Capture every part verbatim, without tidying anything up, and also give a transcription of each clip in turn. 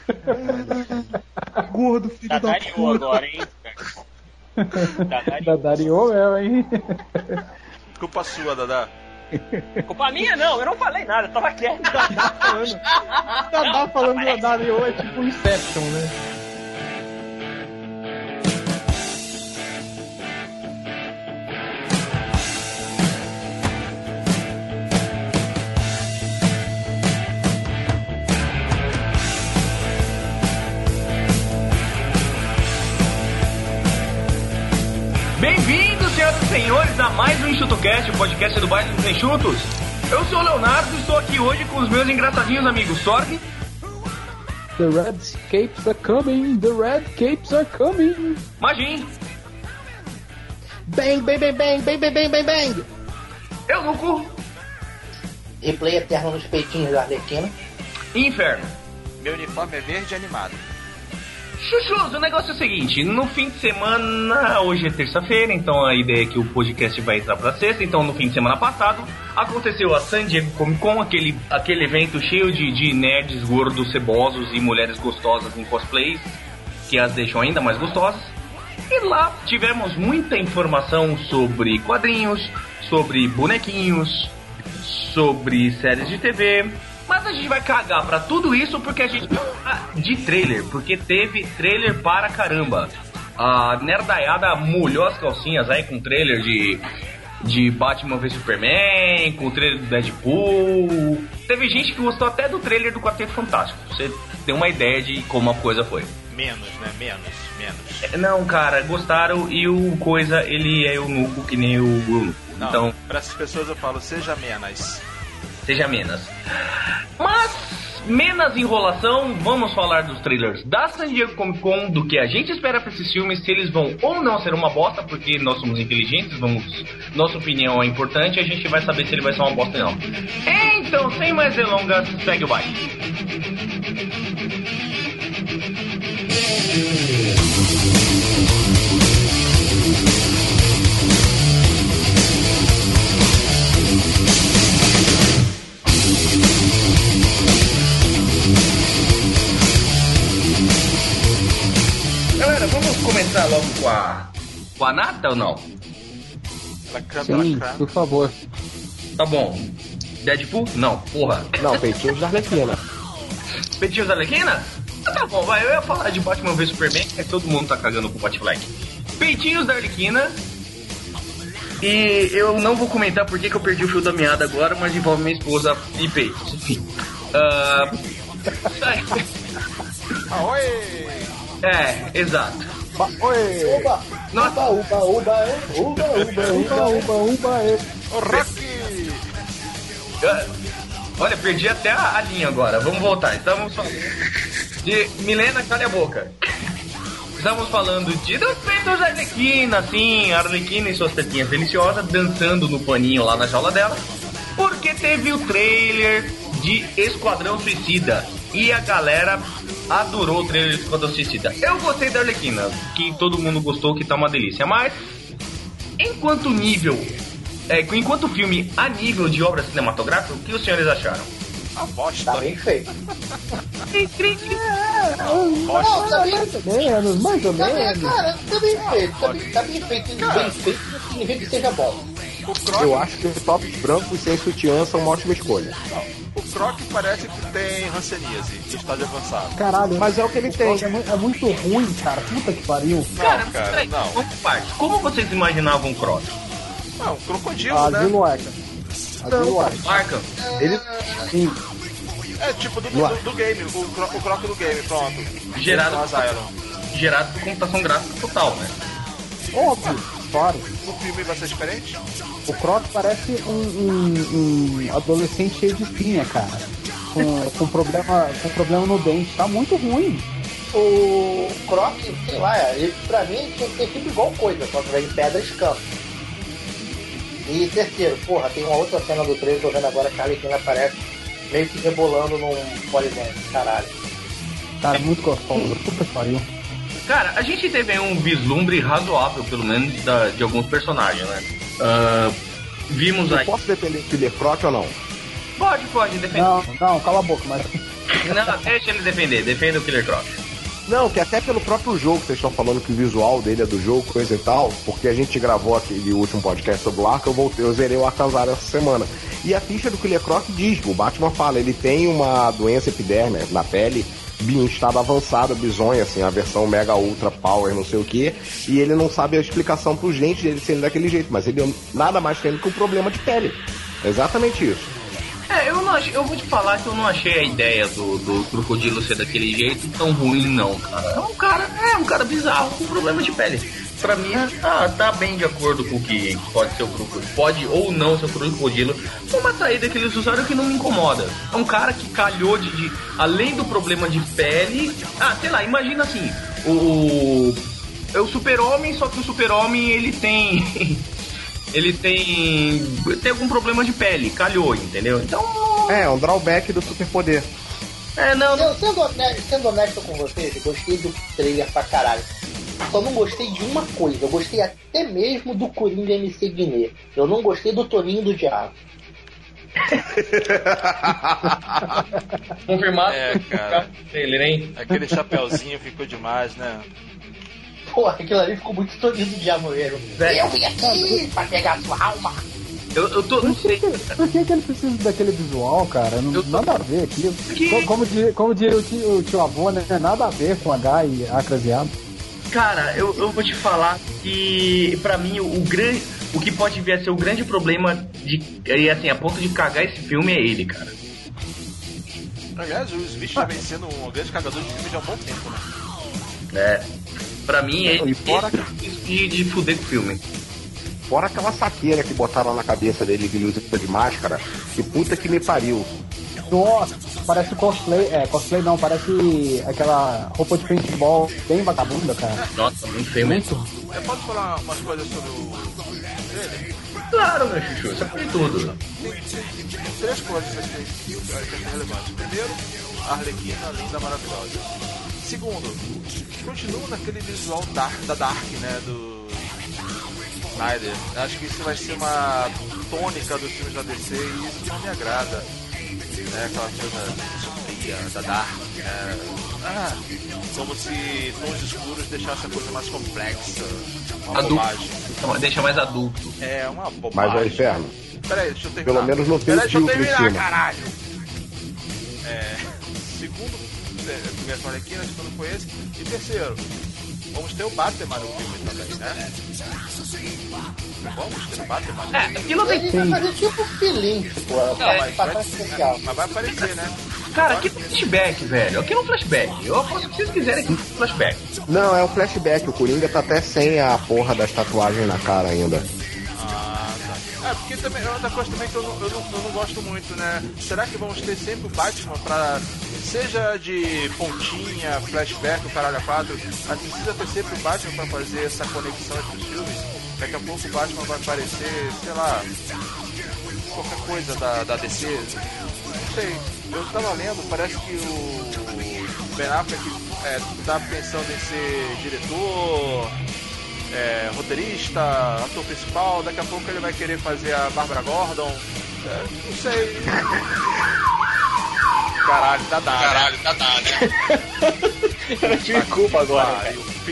Gordo, filho da, da puta. Agora, hein? Dadariou mesmo, hein? Culpa sua, Dadá. Culpa minha não, eu não falei nada, eu tava quieto. Dadá falando, Dadá falando Dadariou é tipo Inception, né? Bem-vindos, senhoras e senhores, a mais um EnxutoCast, o podcast do bairro dos Enxutos. Eu sou o Leonardo e estou aqui hoje com os meus engraçadinhos amigos Sorg. The red capes are coming, the red capes are coming. Magin. Bang, bang, bang, bang, bang, bang, bang, bang, bang. Eunuco. Replay eterno nos peitinhos da Arlequina. Inferno. Meu uniforme é verde animado. Chuchus, o negócio é o seguinte, no fim de semana, hoje é terça-feira, então a ideia é que o podcast vai entrar pra sexta, então no fim de semana passado, aconteceu a San Diego Comic Con, aquele, aquele evento cheio de, de nerds gordos, cebosos e mulheres gostosas em cosplays, que as deixam ainda mais gostosas, e lá tivemos muita informação sobre quadrinhos, sobre bonequinhos, sobre séries de T V... Mas a gente vai cagar pra tudo isso porque a gente de trailer, porque teve trailer para caramba. A nerdaiada molhou as calcinhas aí com trailer de, de Batman vs Superman, com trailer do Deadpool. Teve gente que gostou até do trailer do Quarteto Fantástico. Você tem uma ideia de como a coisa foi. Menos, né? Menos, menos. É, não, cara, gostaram e o coisa, ele é eunuco que nem o Bruno. Então, pra essas pessoas eu falo, seja menos. Seja menos. Mas, menos enrolação, vamos falar dos trailers da San Diego Comic Con, do que a gente espera pra esses filmes, se eles vão ou não ser uma bosta, porque nós somos inteligentes, vamos, nossa opinião é importante, a gente vai saber se ele vai ser uma bosta ou não. Então, sem mais delongas, segue o baile. Galera, vamos começar logo com a, com a nata ou não? Sim, por favor. Tá bom. Deadpool? Não, porra. Não, peitinhos da Arlequina. Peitinhos da Arlequina? Ah, tá bom, vai. Eu ia falar de Batman vs Superman, que todo mundo tá cagando com o Batfleck. Peitinhos da Arlequina. E eu não vou comentar porque que eu perdi o fio da meada agora, mas envolve minha esposa e peitos. Enfim. Uh... Aoi! É, exato. Oi! Uba! Nossa. Uba, uba, uba, é. Uba, uba, Uba, uba, uba, é. O Rocky! Olha, perdi até a, a linha agora. Vamos voltar. Estamos falando de Milena, cala a boca. Estamos falando de dos peitos da Arlequina, sim, a Arlequina e suas tetinhas deliciosas dançando no paninho lá na jaula dela, porque teve o trailer de Esquadrão Suicida e a galera adorou o trailer de Esquadrão Suicida. Eu gostei da Arlequina, que todo mundo gostou, que tá uma delícia, mas enquanto nível, é, enquanto filme a nível de obra cinematográfica, o que os senhores acharam? A bosta. Tá bem feito. É, não, tá mais ou menos, mais ou menos. Cara, tá bem feito, tá bem, tá bem feito. Bem feito não significa que seja bom. O Croc, Eu acho que os tops brancos sem sutiã são uma ótima escolha. o Croc parece que tem hanseníase, estágio avançado. Caralho, mas é o que ele tem. É, mu- é muito ruim, cara. Puta que pariu. Cara, cara, peraí, não. vamos por partes. Como vocês imaginavam o Croc? Não, um crocodilo, A né? Zilo Arca. A Zilo Arca. Arkham? Ele. Sim. É tipo do, do, do game, o, cro, o Croc do game, pronto. Gerado As por, Iron. gerado por computação gráfica total, né? Óbvio, claro. O filme vai ser diferente? O Croc parece um, um, um adolescente cheio de espinha, cara. Com, com, problema, com problema no dente. Tá muito ruim. O Croc, sei lá, ele, pra mim ele tinha que ter sido igual coisa, só que vem pedra e campo. E terceiro, porra, tem uma outra cena do trailer, tô vendo agora que a Arlequina aparece meio que rebolando num polidente, caralho. Cara, muito gostoso. Puta que pariu. Cara, a gente teve um vislumbre razoável, pelo menos, da, de alguns personagens, né? Uh, vimos Eu aí... posso defender o Killer Croc ou não? Pode, pode, defender. Não, não, cala a boca, mas. Não, deixa ele defender, defenda o Killer Croc. Não, que até pelo próprio jogo, vocês estão falando que o visual dele é do jogo, coisa e tal, porque a gente gravou aquele último podcast sobre o Arkham, eu voltei, eu zerei o Arkham essa semana. E a ficha do Killer Croc diz, o Batman fala, ele tem uma doença epidérmica na pele, em estado avançado, bizonha, assim, a versão Mega Ultra Power, não sei o que, e ele não sabe a explicação pros dentes dele serem daquele jeito, mas ele nada mais tem do que um problema de pele. Exatamente isso. É, eu não achei, eu vou te falar que eu não achei a ideia do, do crocodilo ser daquele jeito tão ruim, não, cara. É um cara, é um cara bizarro com problema de pele. Pra mim, tá, tá bem de acordo com o que pode ser o crocodilo, pode ou não ser o crocodilo. É uma saída que eles usaram que não me incomoda. É um cara que calhou de, de além do problema de pele. Ah, sei lá, imagina assim, o é o Super-Homem, só que o Super-Homem ele tem ele tem tem algum problema de pele, calhou, entendeu? Então é um drawback do superpoder. É, não, não... Sendo, honesto, sendo honesto com vocês, eu gostei do trailer pra caralho. Só não gostei de uma coisa, eu gostei até mesmo do Coringa M C Guiné. Eu não gostei do Toninho do Diabo. Confirmado. É, cara. Trailer, hein? Aquele chapeuzinho ficou demais, né? Porra, aquilo ali ficou muito Toninho do Diabo mesmo. É. Eu vim aqui pra pegar sua alma. Eu, eu tô, não sei. Por que, que ele precisa daquele visual, cara? Não, tô... Nada a ver aqui. Que... Como, como, diria, como diria o tio, o tio avô, né? Nada a ver com H e acraseado. Cara, eu, eu vou te falar que pra mim o, o grande, o que pode vir a ser o grande problema de, e assim, a ponto de cagar esse filme é ele, cara. Aliás, o Smith já vem sendo um grande cagador de filme já há um bom tempo, né? É, pra mim ele E fora... de, de fuder com o filme. Fora aquela saqueira que botaram na cabeça dele que ele usa de máscara, que puta que me pariu. Nossa, parece cosplay, é, cosplay não, parece aquela roupa de paintball bem vagabunda, cara. Nossa, muito feio mesmo. Eu posso falar umas coisas sobre o trailer? Claro, meu chuchu, você foi tudo. Tem, tem, tem três coisas que eu acho que são relevantes. Primeiro, a Arlequina linda, maravilhosa. Segundo, continua naquele visual dark, da Dark, né, do Snyder. Acho que isso vai ser uma tônica dos filmes da D C e isso não me agrada. É aquela coisa sombria, da Dark, né? Ah, como se tons escuros deixassem a coisa mais complexa. Uma adulto. bobagem. Deixa mais adulto. É, uma bobagem. Mas é inferno. Peraí, deixa eu terminar. Pelo menos não tem Peraí, deixa eu filtro em terminar, cima. caralho! É, segundo, é, primeiro foi Arlequina, segundo foi esse. E terceiro, vamos ter o Batman no filme também, né? Vamos ter o Batman. É, aquilo tem. Ele vai fazer tipo filhinho, tipo, Não, é, mas, papel vai, especial. mas vai aparecer, né? Cara, aqui é flashback, velho. Aqui é um flashback. Eu aposto que vocês quiserem que é um flashback. Não, é um flashback. O Coringa tá até sem a porra das tatuagens na cara ainda. Ah, tá. É, porque também é outra coisa também que eu não, eu, não, eu não gosto muito, né? Será que vamos ter sempre o Batman pra... Seja de pontinha, flashback, o caralho a quatro, mas precisa ter sempre o Batman pra fazer essa conexão entre os filmes? Daqui a pouco o Batman vai aparecer, sei lá, qualquer coisa da, da D C. Não sei, eu tava lendo, parece que o Ben Affleck é, tá pensando em ser diretor, é, roteirista, ator principal, daqui a pouco ele vai querer fazer a Bárbara Gordon, é, não sei. Caralho, tá dado. Caralho, tá dado. Eu não tive culpa agora. Ah, eu fiz,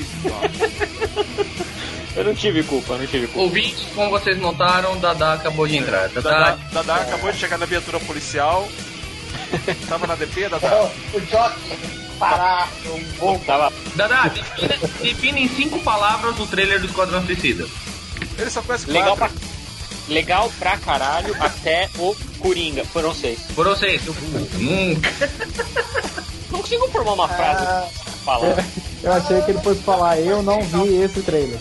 ó. Eu não tive culpa, eu não tive culpa. Ouvintes, como vocês notaram, Dadá acabou de entrar. Dadá, Dadá, Dadá acabou de chegar na viatura policial. Tava na D P, Dadá? Então, o Jockey parar um pouco. Tava... Dadá, defina, defina em cinco palavras o trailer do Esquadrão Suicida. Ele só conhece Legal pra... quatro. Legal pra caralho até o Coringa. Foram seis. Por vocês, eu nunca. Não consigo formar uma frase Ah, pra falar. Eu achei que ele fosse falar, eu não vi esse trailer.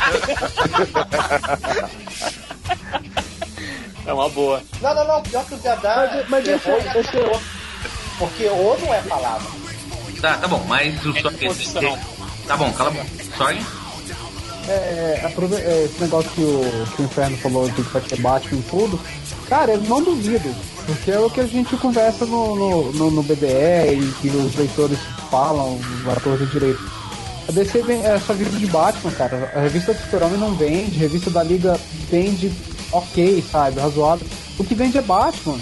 É uma boa. não, não, não, pior que o Dadá. Mas- mas deixa- errou, deixa eu- Porque o não é palavra. Tá, tá bom, mas o É só disposição. Tá bom, cala a boca. Sorry. É, aprove- é, esse negócio que o, que o Inferno falou de que vai ter Batman e tudo, cara, eu não duvido, porque é o que a gente conversa no, no, no, no B D E e que os leitores falam, os atores de direito. A D C vem, é só vive de Batman, cara. A revista do Super-Homem não vende, a revista da Liga vende ok, sabe, razoável. O que vende é Batman.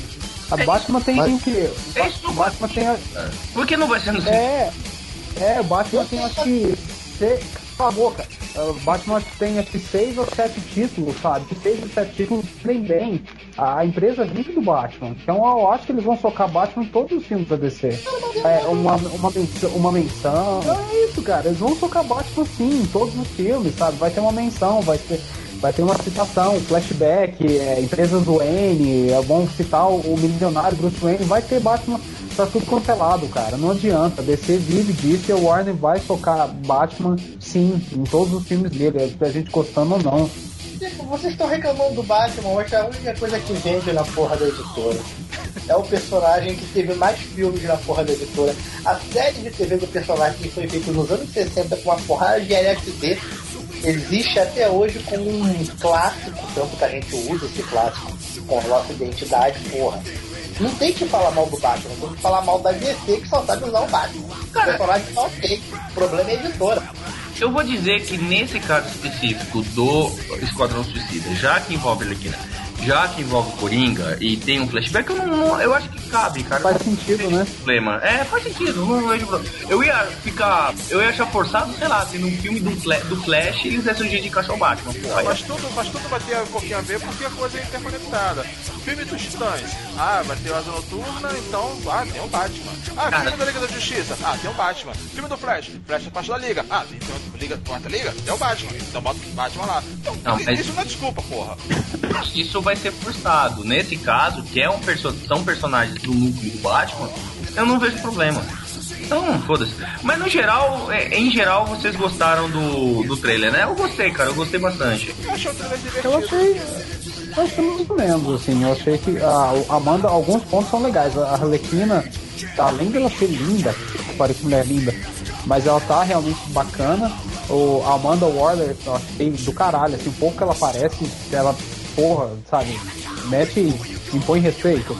A Batman tem Mas- o quê? É isso, O Batman tem. a- Por que não vai ser no cinema? É. É, o Batman tem acho que. se- Cala a boca. O Batman tem acho que seis ou sete títulos, sabe? Seis ou sete títulos bem bem. A empresa vive do Batman. Então eu acho que eles vão socar Batman em todos os filmes da D C. É, uma, uma, menção, uma menção. É isso, cara. Eles vão socar Batman sim, em todos os filmes, sabe? Vai ter uma menção, vai ter. Vai ter uma citação, um flashback, é, empresas Wayne, é bom citar o, o milionário Bruce Wayne, vai ter Batman pra tudo quanto é lado, cara. Não adianta, a D C vive disso e a Warner vai tocar Batman, sim, em todos os filmes dele, a gente gostando ou não. Tipo, vocês estão reclamando do Batman, hoje a única coisa que vende na porra da editora é o personagem que teve mais filmes na porra da editora. A série de T V do personagem que foi feita nos anos sessenta com uma porrada de L S D existe até hoje como um clássico, tanto que a gente usa esse clássico com a nossa identidade, porra. Não tem que falar mal do Batman, tem que falar mal da D C que só sabe usar o Batman. O personagem tá ok, o problema é a editora. Eu vou dizer que nesse caso específico do Esquadrão Suicida, já que envolve Arlequina, já que envolve Coringa e tem um flashback, eu não, não- eu acho que cabe, cara. Faz sentido, né? Problema. É, faz sentido, não vejo problema. Eu ia ficar, eu ia achar forçado, sei lá, se num filme do, Fla- do Flash eles dessem um jeito de encaixar o Batman. Porra, Mas tudo, mas tudo vai ter um pouquinho a ver porque a coisa é interconectada. Filme dos Titãs, ah, vai ter o Asa Noturna, então, ah, tem o Batman. Ah, Cara. filme da Liga da Justiça, ah, tem o Batman. Filme do Flash, Flash é parte da Liga, ah, tem o Liga, quarta Liga, tem o Batman, então bota o Batman lá. Então, Não, i- mas- isso não é desculpa, porra. isso vai ser forçado. Nesse caso, que é um perso- são personagens do núcleo do Batman, eu não vejo problema. Então, foda-se. Mas no geral, é, em geral, vocês gostaram do, do trailer, né? Eu gostei, cara, eu gostei bastante. Eu achei o trailer divertido. Eu achei. Eu achei mais ou menos, assim. Eu achei que a a Amanda, alguns pontos são legais. A Arlequina, além dela ser linda, parece mulher linda, mas ela tá realmente bacana. O a Amanda Waller, eu achei do caralho, assim, um pouco que ela aparece, ela, porra, sabe, mete, impõe respeito.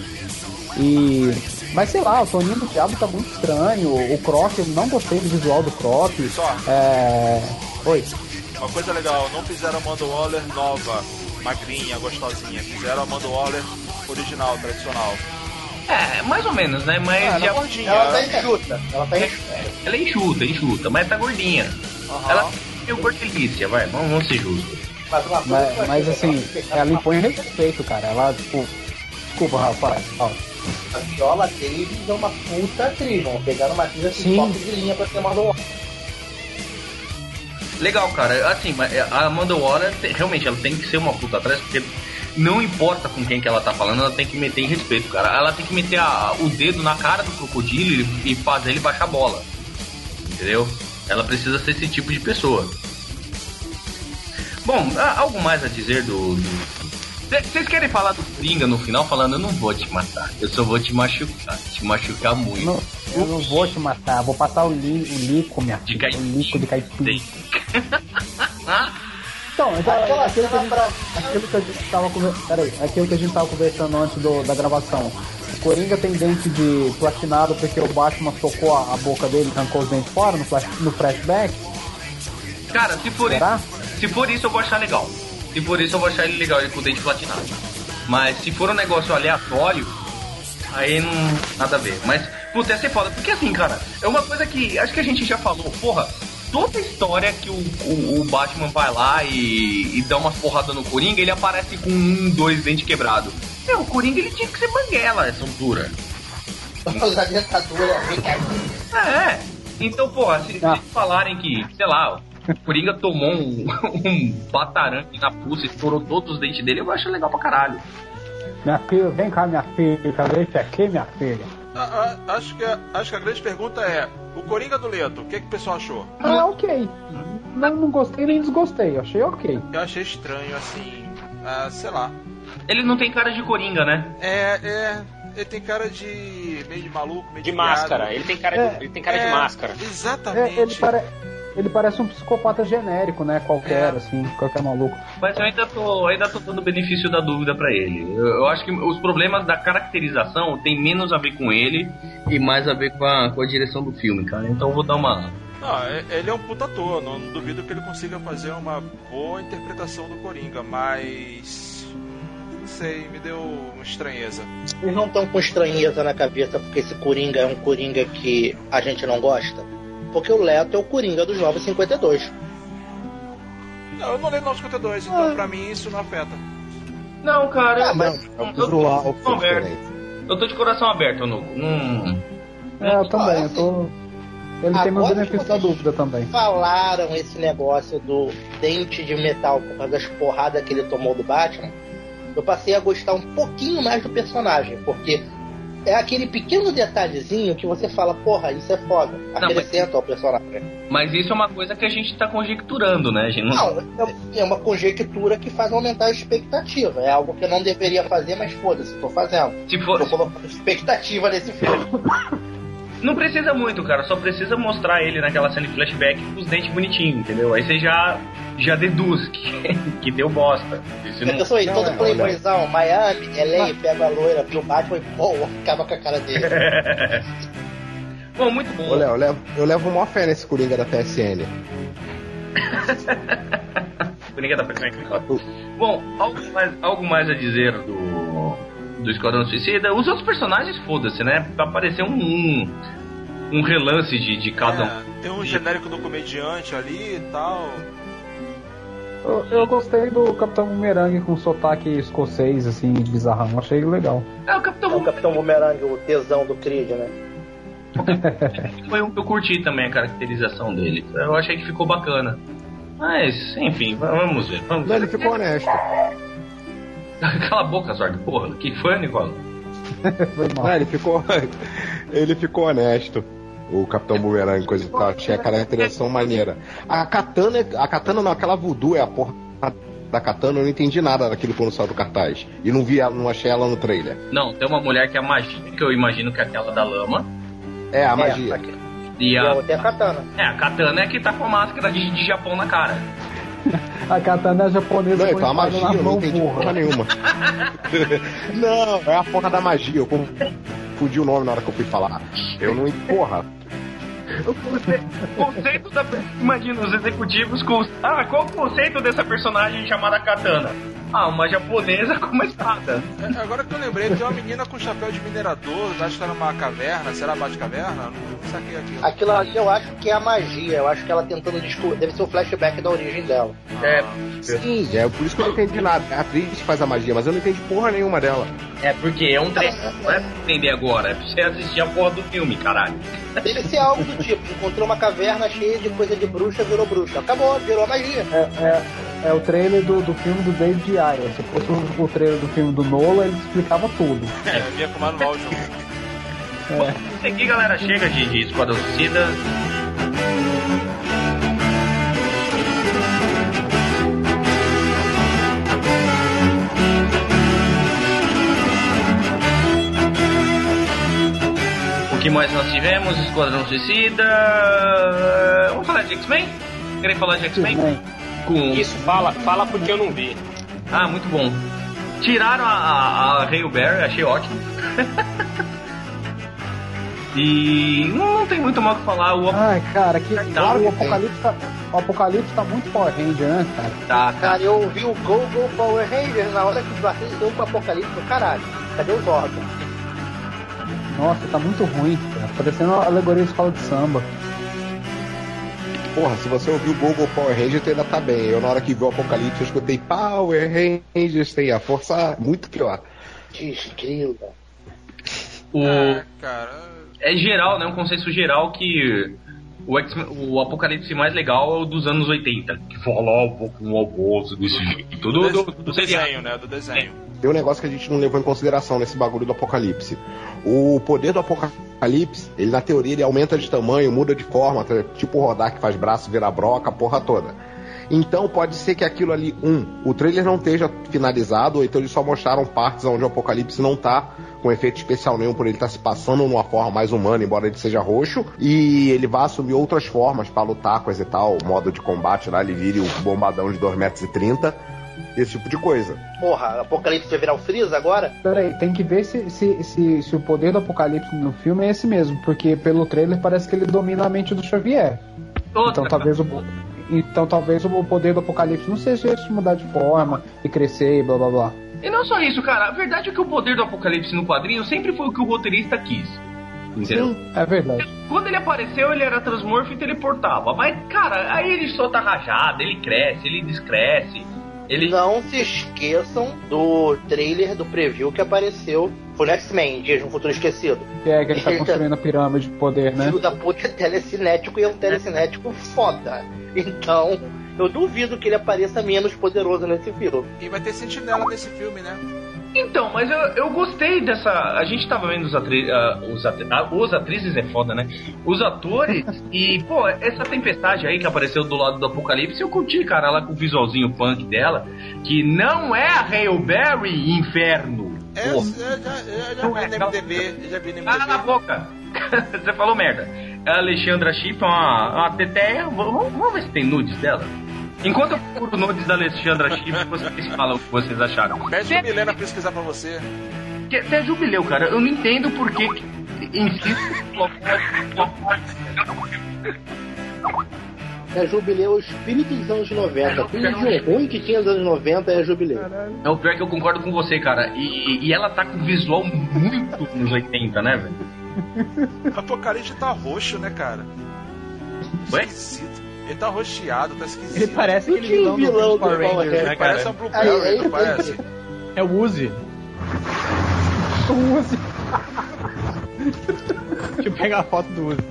E. Mas sei lá, o Toninho do Diabo tá muito estranho. O Croc, eu não gostei do visual do Croc. Só. É. Oi. Uma coisa legal, não fizeram a Amanda Waller nova, magrinha, gostosinha. Fizeram a Amanda Waller original, tradicional. É, mais ou menos, né? Mas Ah, ela já- é gordinha. Ela tá enxuta, ela tá enxuta. ela é enxuta, enxuta, mas tá gordinha. Aham. Ela tem o gordelícia, vai, vamos, vamos ser justos. Mas uma coisa que eu Mas, achei mas legal, assim, que ela impõe respeito, cara. Ela, tipo. Desculpa, Rafael. Fala. a Viola Davis é uma puta atriz, vão pegar uma atriz assim, Sim. top de linha pra ser Amanda Waller. Legal, cara, assim, mas a Amanda Waller, te- realmente, ela tem que ser uma puta atrás, porque não importa com quem que ela tá falando, ela tem que meter em respeito, cara. Ela tem que meter a- o dedo na cara do crocodilo e, e fazer ele baixar a bola. Entendeu? Ela precisa ser esse tipo de pessoa. Bom, há algo mais a dizer do... do... Vocês querem falar do Coringa no final, falando, eu não vou te matar, eu só vou te machucar, te machucar muito. Não, eu não vou te matar, vou passar o, li, o lico, minha De filha. O lico de caipira. Tem. Então, então Aquela aquilo, que a cena gente, pra... aquilo que a gente tava conversando. Peraí, aquilo que a gente tava conversando antes do, da gravação. O Coringa tem dente de platinado porque o Batman socou a, a boca dele e arrancou os dentes fora no, flash, no flashback. Cara, se for, Será? isso, se for isso, eu vou achar legal. Se for isso, eu vou achar ele legal, ele com o dente platinado. Mas se for um negócio aleatório, aí não nada a ver. Mas, puta, ia ser foda. Porque assim, cara, é uma coisa que acho que a gente já falou, porra, toda história que o, o, o Batman vai lá e, e dá umas porradas no Coringa, ele aparece com um, dois dentes quebrados. Meu, o Coringa ele tinha que ser banguela essa altura. Usar dentadura, vem cá. É, então, porra, se, se Ah. eles falarem que, sei lá, o Coringa tomou um, um batarangue na pulsa e estourou todos os dentes dele, eu acho legal pra caralho. Minha filha, vem cá, minha filha. Deixa aqui, minha filha. Ah, ah, acho, que, a- acho que a grande pergunta é: o Coringa do Leto, o que, que o pessoal achou? Ah, ok. Não, não gostei nem desgostei. Achei ok. Eu achei estranho, assim. Ah, sei lá. Ele não tem cara de Coringa, né? É, é. Ele tem cara de. meio de maluco, meio de. De máscara. Ele tem cara de, É, ele tem cara É, de máscara. Exatamente. É, ele, pare... ele parece um psicopata genérico, né? Qualquer, É. assim, qualquer maluco. Mas eu ainda tô, ainda tô dando o benefício da dúvida pra ele. Eu, eu acho que os problemas da caracterização tem menos a ver com ele e mais a ver com a, com a direção do filme, cara. Então eu vou dar uma... Não, é- ele é um puta ator, não duvido que ele consiga fazer uma boa interpretação do Coringa, mas. sei, me deu uma estranheza. Eles não estão com estranheza na cabeça porque esse Coringa é um Coringa que a gente não gosta? Porque o Leto é o Coringa dos Novos cinquenta e dois. Não, eu não leio Novos cinquenta e dois, então ah. pra mim isso não afeta. Não, cara. Ah, mas é o visual eu, tô eu tô de coração aberto, Nuco. Hum. É, eu também, ah, assim, eu tô... Ele agora tem meu benefício da dúvida também. Falaram esse negócio do dente de metal por causa das porradas que ele tomou do Batman. Eu passei a gostar um pouquinho mais do personagem, porque é aquele pequeno detalhezinho que você fala, porra, isso é foda, acrescenta mas... ao personagem. Mas isso é uma coisa que a gente tá conjecturando, né? A gente não... não, é uma conjectura que faz aumentar a expectativa. É algo que eu não deveria fazer, mas foda-se, tô fazendo. Se for... Tô colocando expectativa nesse filme. Não precisa muito, cara. Só precisa mostrar ele naquela cena de flashback com os dentes bonitinhos, entendeu? Aí você já, já deduz que, que deu bosta. Isso não... Eu sou aí, todo é, playboyzão, Miami, L A, pega a loira, viu o Batman e pô, acaba com a cara dele. Bom, muito bom. Ô, Léo, eu levo, eu levo uma fé nesse Coringa da P S N. Coringa da P S N. Bom, algo mais, algo mais a dizer do... do Esquadrão Suicida. Os outros personagens, foda-se, né? Pra aparecer um, um, um relance de, de cada um. É, tem um genérico do comediante ali e tal. Eu, eu gostei do Capitão Boomerang com sotaque escocês, assim, bizarrão. Achei legal. É o Capitão, é o Capitão Boomerang, o tesão do Creed, né? Foi um que eu curti também a caracterização dele. Eu achei que ficou bacana. Mas, enfim, vamos ver. Vamos Não, ver. ele ficou honesto. Cala a boca, Zorg, porra. Que foi, Nicola? Não, ele ficou. Ele ficou honesto. O Capitão Boomerang, coisa e tal. Achei a caracterização maneira. A Katana, a Katana não, aquela voodoo é a porra da Katana, eu não entendi nada daquilo quando saiu do cartaz. E não vi ela, não achei ela no trailer. Não, tem uma mulher que é magia, que eu imagino que é aquela da lama. É, a magia. É, e a, e a outra é a Katana. É, a Katana é que tá com a máscara de, de Japão na cara. A Katana é japonesa. Não, então a magia, eu não entendi porra. porra nenhuma. Não, é a porra da magia. Eu confundi o nome na hora que eu fui falar. Eu não. Porra. O conceito, conceito da. Imagina os executivos com. Ah, qual o conceito dessa personagem chamada Katana? Ah, uma japonesa com uma espada. É, agora que eu lembrei, tem uma menina com chapéu de minerador, acho que tá numa caverna. Será Bate-Caverna? Não saquei aquilo. Aquilo ali eu acho que é a magia. Eu acho que ela tentando descobrir. Deve ser o flashback da origem dela. É. Sim, é por isso que eu não entendi nada. A atriz faz a magia, mas eu não entendi porra nenhuma dela. É porque é um trecho. Não é pra entender agora, é pra você assistir a porra do filme, caralho. Deve ser algo do tipo: encontrou uma caverna cheia de coisa de bruxa, virou bruxa. Acabou, virou a magia. É, é, é o trailer do, do filme do David Ayer. Se fosse o, o trailer do filme do Nolan, ele explicava tudo. É, eu ia fumar no áudio. É. Bom, aqui, galera, chega de, de Esquadrão Suicida. O que mais nós tivemos? Esquadrão Suicida. Vamos falar de X-Men? Querem falar de X-Men? Com... Isso, fala, fala porque eu não vi. Ah, muito bom. Tiraram a, a, a Hail Berry, achei ótimo. E não, não tem muito mal o que falar. O... Ai, cara, que Tá, o, Apocalipse tá, o Apocalipse tá muito Power Ranger, né, cara? Tá, tá. Cara, eu ouvi o Go Go Power Rangers na hora que bateu com o Apocalipse do caralho. Cadê o Zordon? Nossa, tá muito ruim, cara. Parecendo uma alegoria de escola de samba. Porra, se você ouviu o Google Power Rangers, ainda tá bem. Eu, na hora que vi o Apocalipse, eu escutei Power Rangers, tem a força muito pior. Desgrila. O... É, cara. É geral, né? Um consenso geral que o, X- o Apocalipse mais legal é o dos anos oitenta. Que fala um pouco no almoço desse jeito. Do, Do, do, do, do do desenho, seriado. né? Do desenho. Tem um negócio que a gente não levou em consideração nesse bagulho do Apocalipse. O poder do Apocalipse, ele na teoria ele aumenta de tamanho, muda de forma, tipo o Rodar que faz braço, vira broca, a porra toda. Então pode ser que aquilo ali, um, o trailer não esteja finalizado, ou então eles só mostraram partes onde o Apocalipse não tá com efeito especial nenhum, por ele estar tá se passando numa forma mais humana, embora ele seja roxo, e ele vai assumir outras formas pra lutar, coisa e tal, o modo de combate lá, ele vire o bombadão de dois metros e trinta, esse tipo de coisa. Porra, Apocalipse vai virar o Freeza agora? Peraí, tem que ver se, se, se, se o poder do Apocalipse no filme é esse mesmo, porque pelo trailer parece que ele domina a mente do Xavier. Outra. Então talvez o Então talvez o poder do Apocalipse não seja esse mudar de forma e crescer e blá blá blá. E não só isso, cara. A verdade é que o poder do Apocalipse no quadrinho sempre foi o que o roteirista quis. Entendeu? Sim, é verdade. Quando ele apareceu, ele era transmorfo e teleportava. Mas, cara, aí ele solta rajada, ele cresce, ele descresce. Ele... Não se esqueçam do trailer do preview que apareceu. Foi no X-Men, Dias no Futuro Esquecido. Que é que ele tá construindo a pirâmide de poder, né? Filho da puta é telecinético e é um telecinético foda. Então, eu duvido que ele apareça menos poderoso nesse filme. E vai ter sentinela nesse filme, né? Então, mas eu, eu gostei dessa... A gente tava vendo os, atri... uh, os, atri... uh, os atrizes, é foda, né? Os atores. E, pô, essa tempestade aí que apareceu do lado do Apocalipse, eu curti, cara, ela com o visualzinho punk dela, que não é a Hail Berry Inferno. É, eu, já, eu já Não vi é, no não. M D B, eu já vi no M D B. Ah, na boca! Você falou merda. A Alexandra Shipp é uma, uma teteia. Vamos, vamos ver se tem nudes dela. Enquanto eu procuro nudes da Alexandra Shipp, vocês falam o que vocês acharam. Pede a Milena pesquisar pra você. Que até jubileu, cara. Eu não entendo por que insiste. É jubileu o espírito dos anos noventa. Tudo de ruim que tinha nos anos noventa é jubileu. É o pior que eu concordo com você, cara. E, e ela tá com visual muito nos oitenta, né, velho? O Apocalipse tá roxo, né, cara? Ué? Esquisito. Ele tá roxeado, tá esquisito. Ele parece Não aquele tinha vilão um do vilão do Power Power Rangers, Rangers, né, Parece cara? um Blueberry, Aí, aí, não parece? É o Uzi. O Uzi. Deixa eu pegar a foto do Uzi.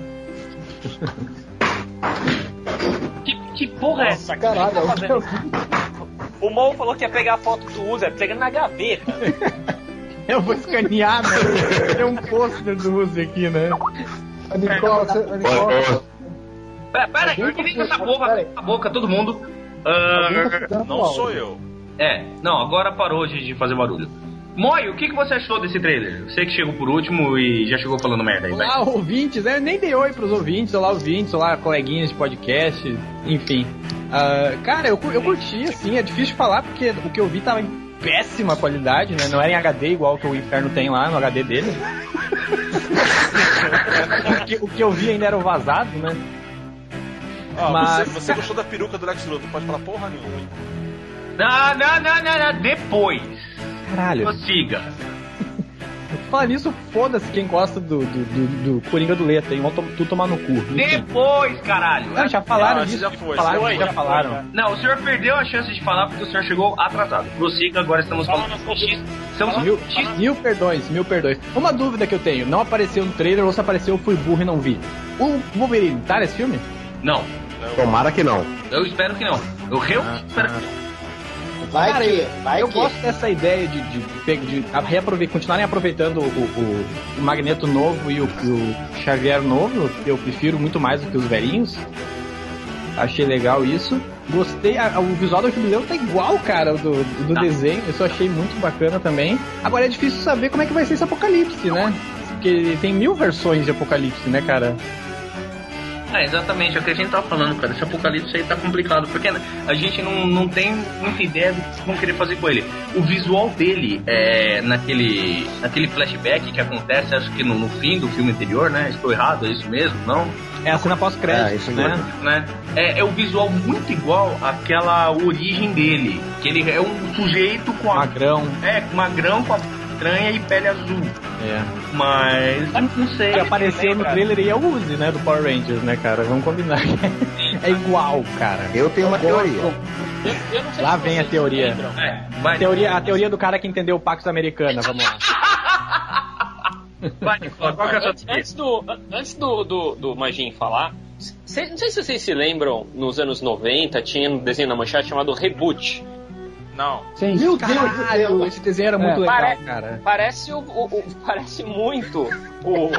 Que, que porra é essa? Caralho, tá é o que eu O Mo falou que ia pegar a foto do Uzi, é pegando na gaveta. Eu vou escanear, né? Tem um pôster do Uzi aqui, né? A Nicole, você- a Nicole, Pera, pera aí, organiza essa porra, Pera aí. a boca, todo mundo. alguém tá Ah, ficando Não com sou áudio. eu. é, não, agora parou de, de fazer barulho. Moi, o que, que você achou desse trailer? Você que chegou por último e já chegou falando merda aí, vai. Olá, ouvintes, né? Eu nem dei oi pros ouvintes, olá, ouvintes, olá, coleguinhas de podcast, enfim. Ah, cara, eu, cu- eu curti, assim, é difícil de falar porque o que eu vi tava em péssima qualidade, né? Não era em H D igual que o Inferno tem lá no H D dele. o, que, o que eu vi ainda era o vazado, né? Ó, Mas- você, você gostou da peruca do Lex Luthor, não pode falar porra nenhuma. Não, não, não, não, não, depois. Caralho. Prossiga. Falar nisso, foda-se quem gosta do, do, do, do Coringa do Leto, hein? Vão to- tudo tomar no cu. Enfim. Depois, caralho. Não, já falaram Não, disso. já foi, falaram, já já, foi, falaram. Não, o senhor perdeu a chance de falar porque o senhor chegou atrasado. Prossiga, agora estamos falando. Estamos Mil, falando X. mil perdões, mil perdões. Uma dúvida que eu tenho, não apareceu no trailer ou se apareceu eu fui burro e não vi. O Wolverine tá nesse filme? Não, Tomara que não. eu espero que não. Eu realmente espero que não. Vai Cara, que, vai eu que. gosto dessa ideia de, de, de, de reaprove- continuarem aproveitando o, o, o Magneto novo e o, e o Xavier novo, que eu prefiro muito mais do que os velhinhos. Achei legal isso. Gostei, a, o visual do Jubileu tá igual, cara, do, do Tá. desenho. Isso eu achei muito bacana também. Agora é difícil saber como é que vai ser esse Apocalipse, né? Porque tem mil versões de Apocalipse, né, cara? É, exatamente, é o que a gente tava falando, cara. Esse apocalipse aí tá complicado, porque a gente não, não tem muita ideia do que vão querer fazer com ele. O visual dele, é, naquele, naquele flashback que acontece, acho que no, no fim do filme anterior, né? Estou errado, é isso mesmo, não? É a cena É, pós-crédito, isso né? né? É, é o visual muito igual àquela origem dele. Que ele é um sujeito com a. Magrão. É, magrão com a estranha e pele azul. É. Mas. Não sei. Que apareceu no trailer e é o Uzi, né, do Power Rangers, né, cara? Vamos combinar. É igual, cara. Eu tenho uma teoria. Eu, eu não sei Lá se vem a vocês teoria. lembram. É, vai. Teoria, a teoria do cara que entendeu o Pax Americana, vamos lá. Vai, Nicola, qual que é a sua Antes, teoria? antes do, antes do, do, do Magin falar, cê- não sei se vocês se lembram, nos anos noventa tinha um desenho na manchete chamado Reboot. Não. Sim. Meu Deus do Caralho, céu. esse desenho era muito É. legal, Pare- cara. Parece o, o- o- parece muito o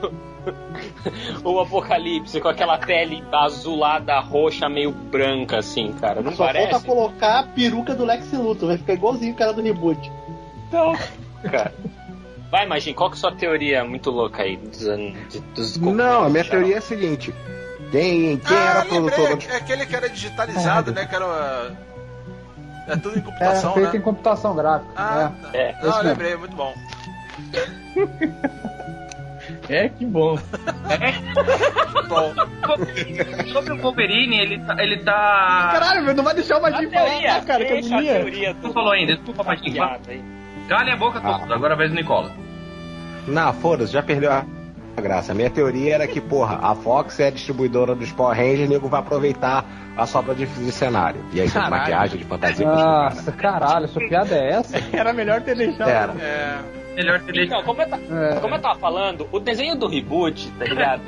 o Apocalipse com aquela tele azulada, roxa, meio branca assim, cara. Não Só parece? falta colocar a peruca do Lex Luthor, vai ficar igualzinho o cara do reboot. Então, cara. Vai, Magin, qual que é a sua teoria muito louca aí dos anos de- dos Não, a minha teoria é a seguinte. Quem, quem era Ah, produtor lembrei, do... é aquele que era digitalizado, né? Que era. É tudo em É computação, feito né? em computação gráfica. Ah, é. É. não, Esse lembrei, muito bom. É, que bom. É. Bom, sobre o Wolverine, ele tá... Ele tá... Caralho, velho, não vai deixar o Magin falar, teoria, tá, cara, que eu deixa a diria. teoria do- Não falou ainda, desculpa, Magin. piada aí. Calem a boca todos, agora é a vez do Nicola. Não, foda-se, já perdeu a graça. A minha teoria era que, porra, a Fox é a distribuidora dos Power Rangers e o nego vai aproveitar a sobra de, de cenário. E aí, de Caralho. maquiagem, de fantasia. Nossa, caralho, essa piada é essa? Era melhor ter deixado. Era. É. Melhor que ele... Então, como eu, ta- É. como eu tava falando, o desenho do reboot, tá ligado?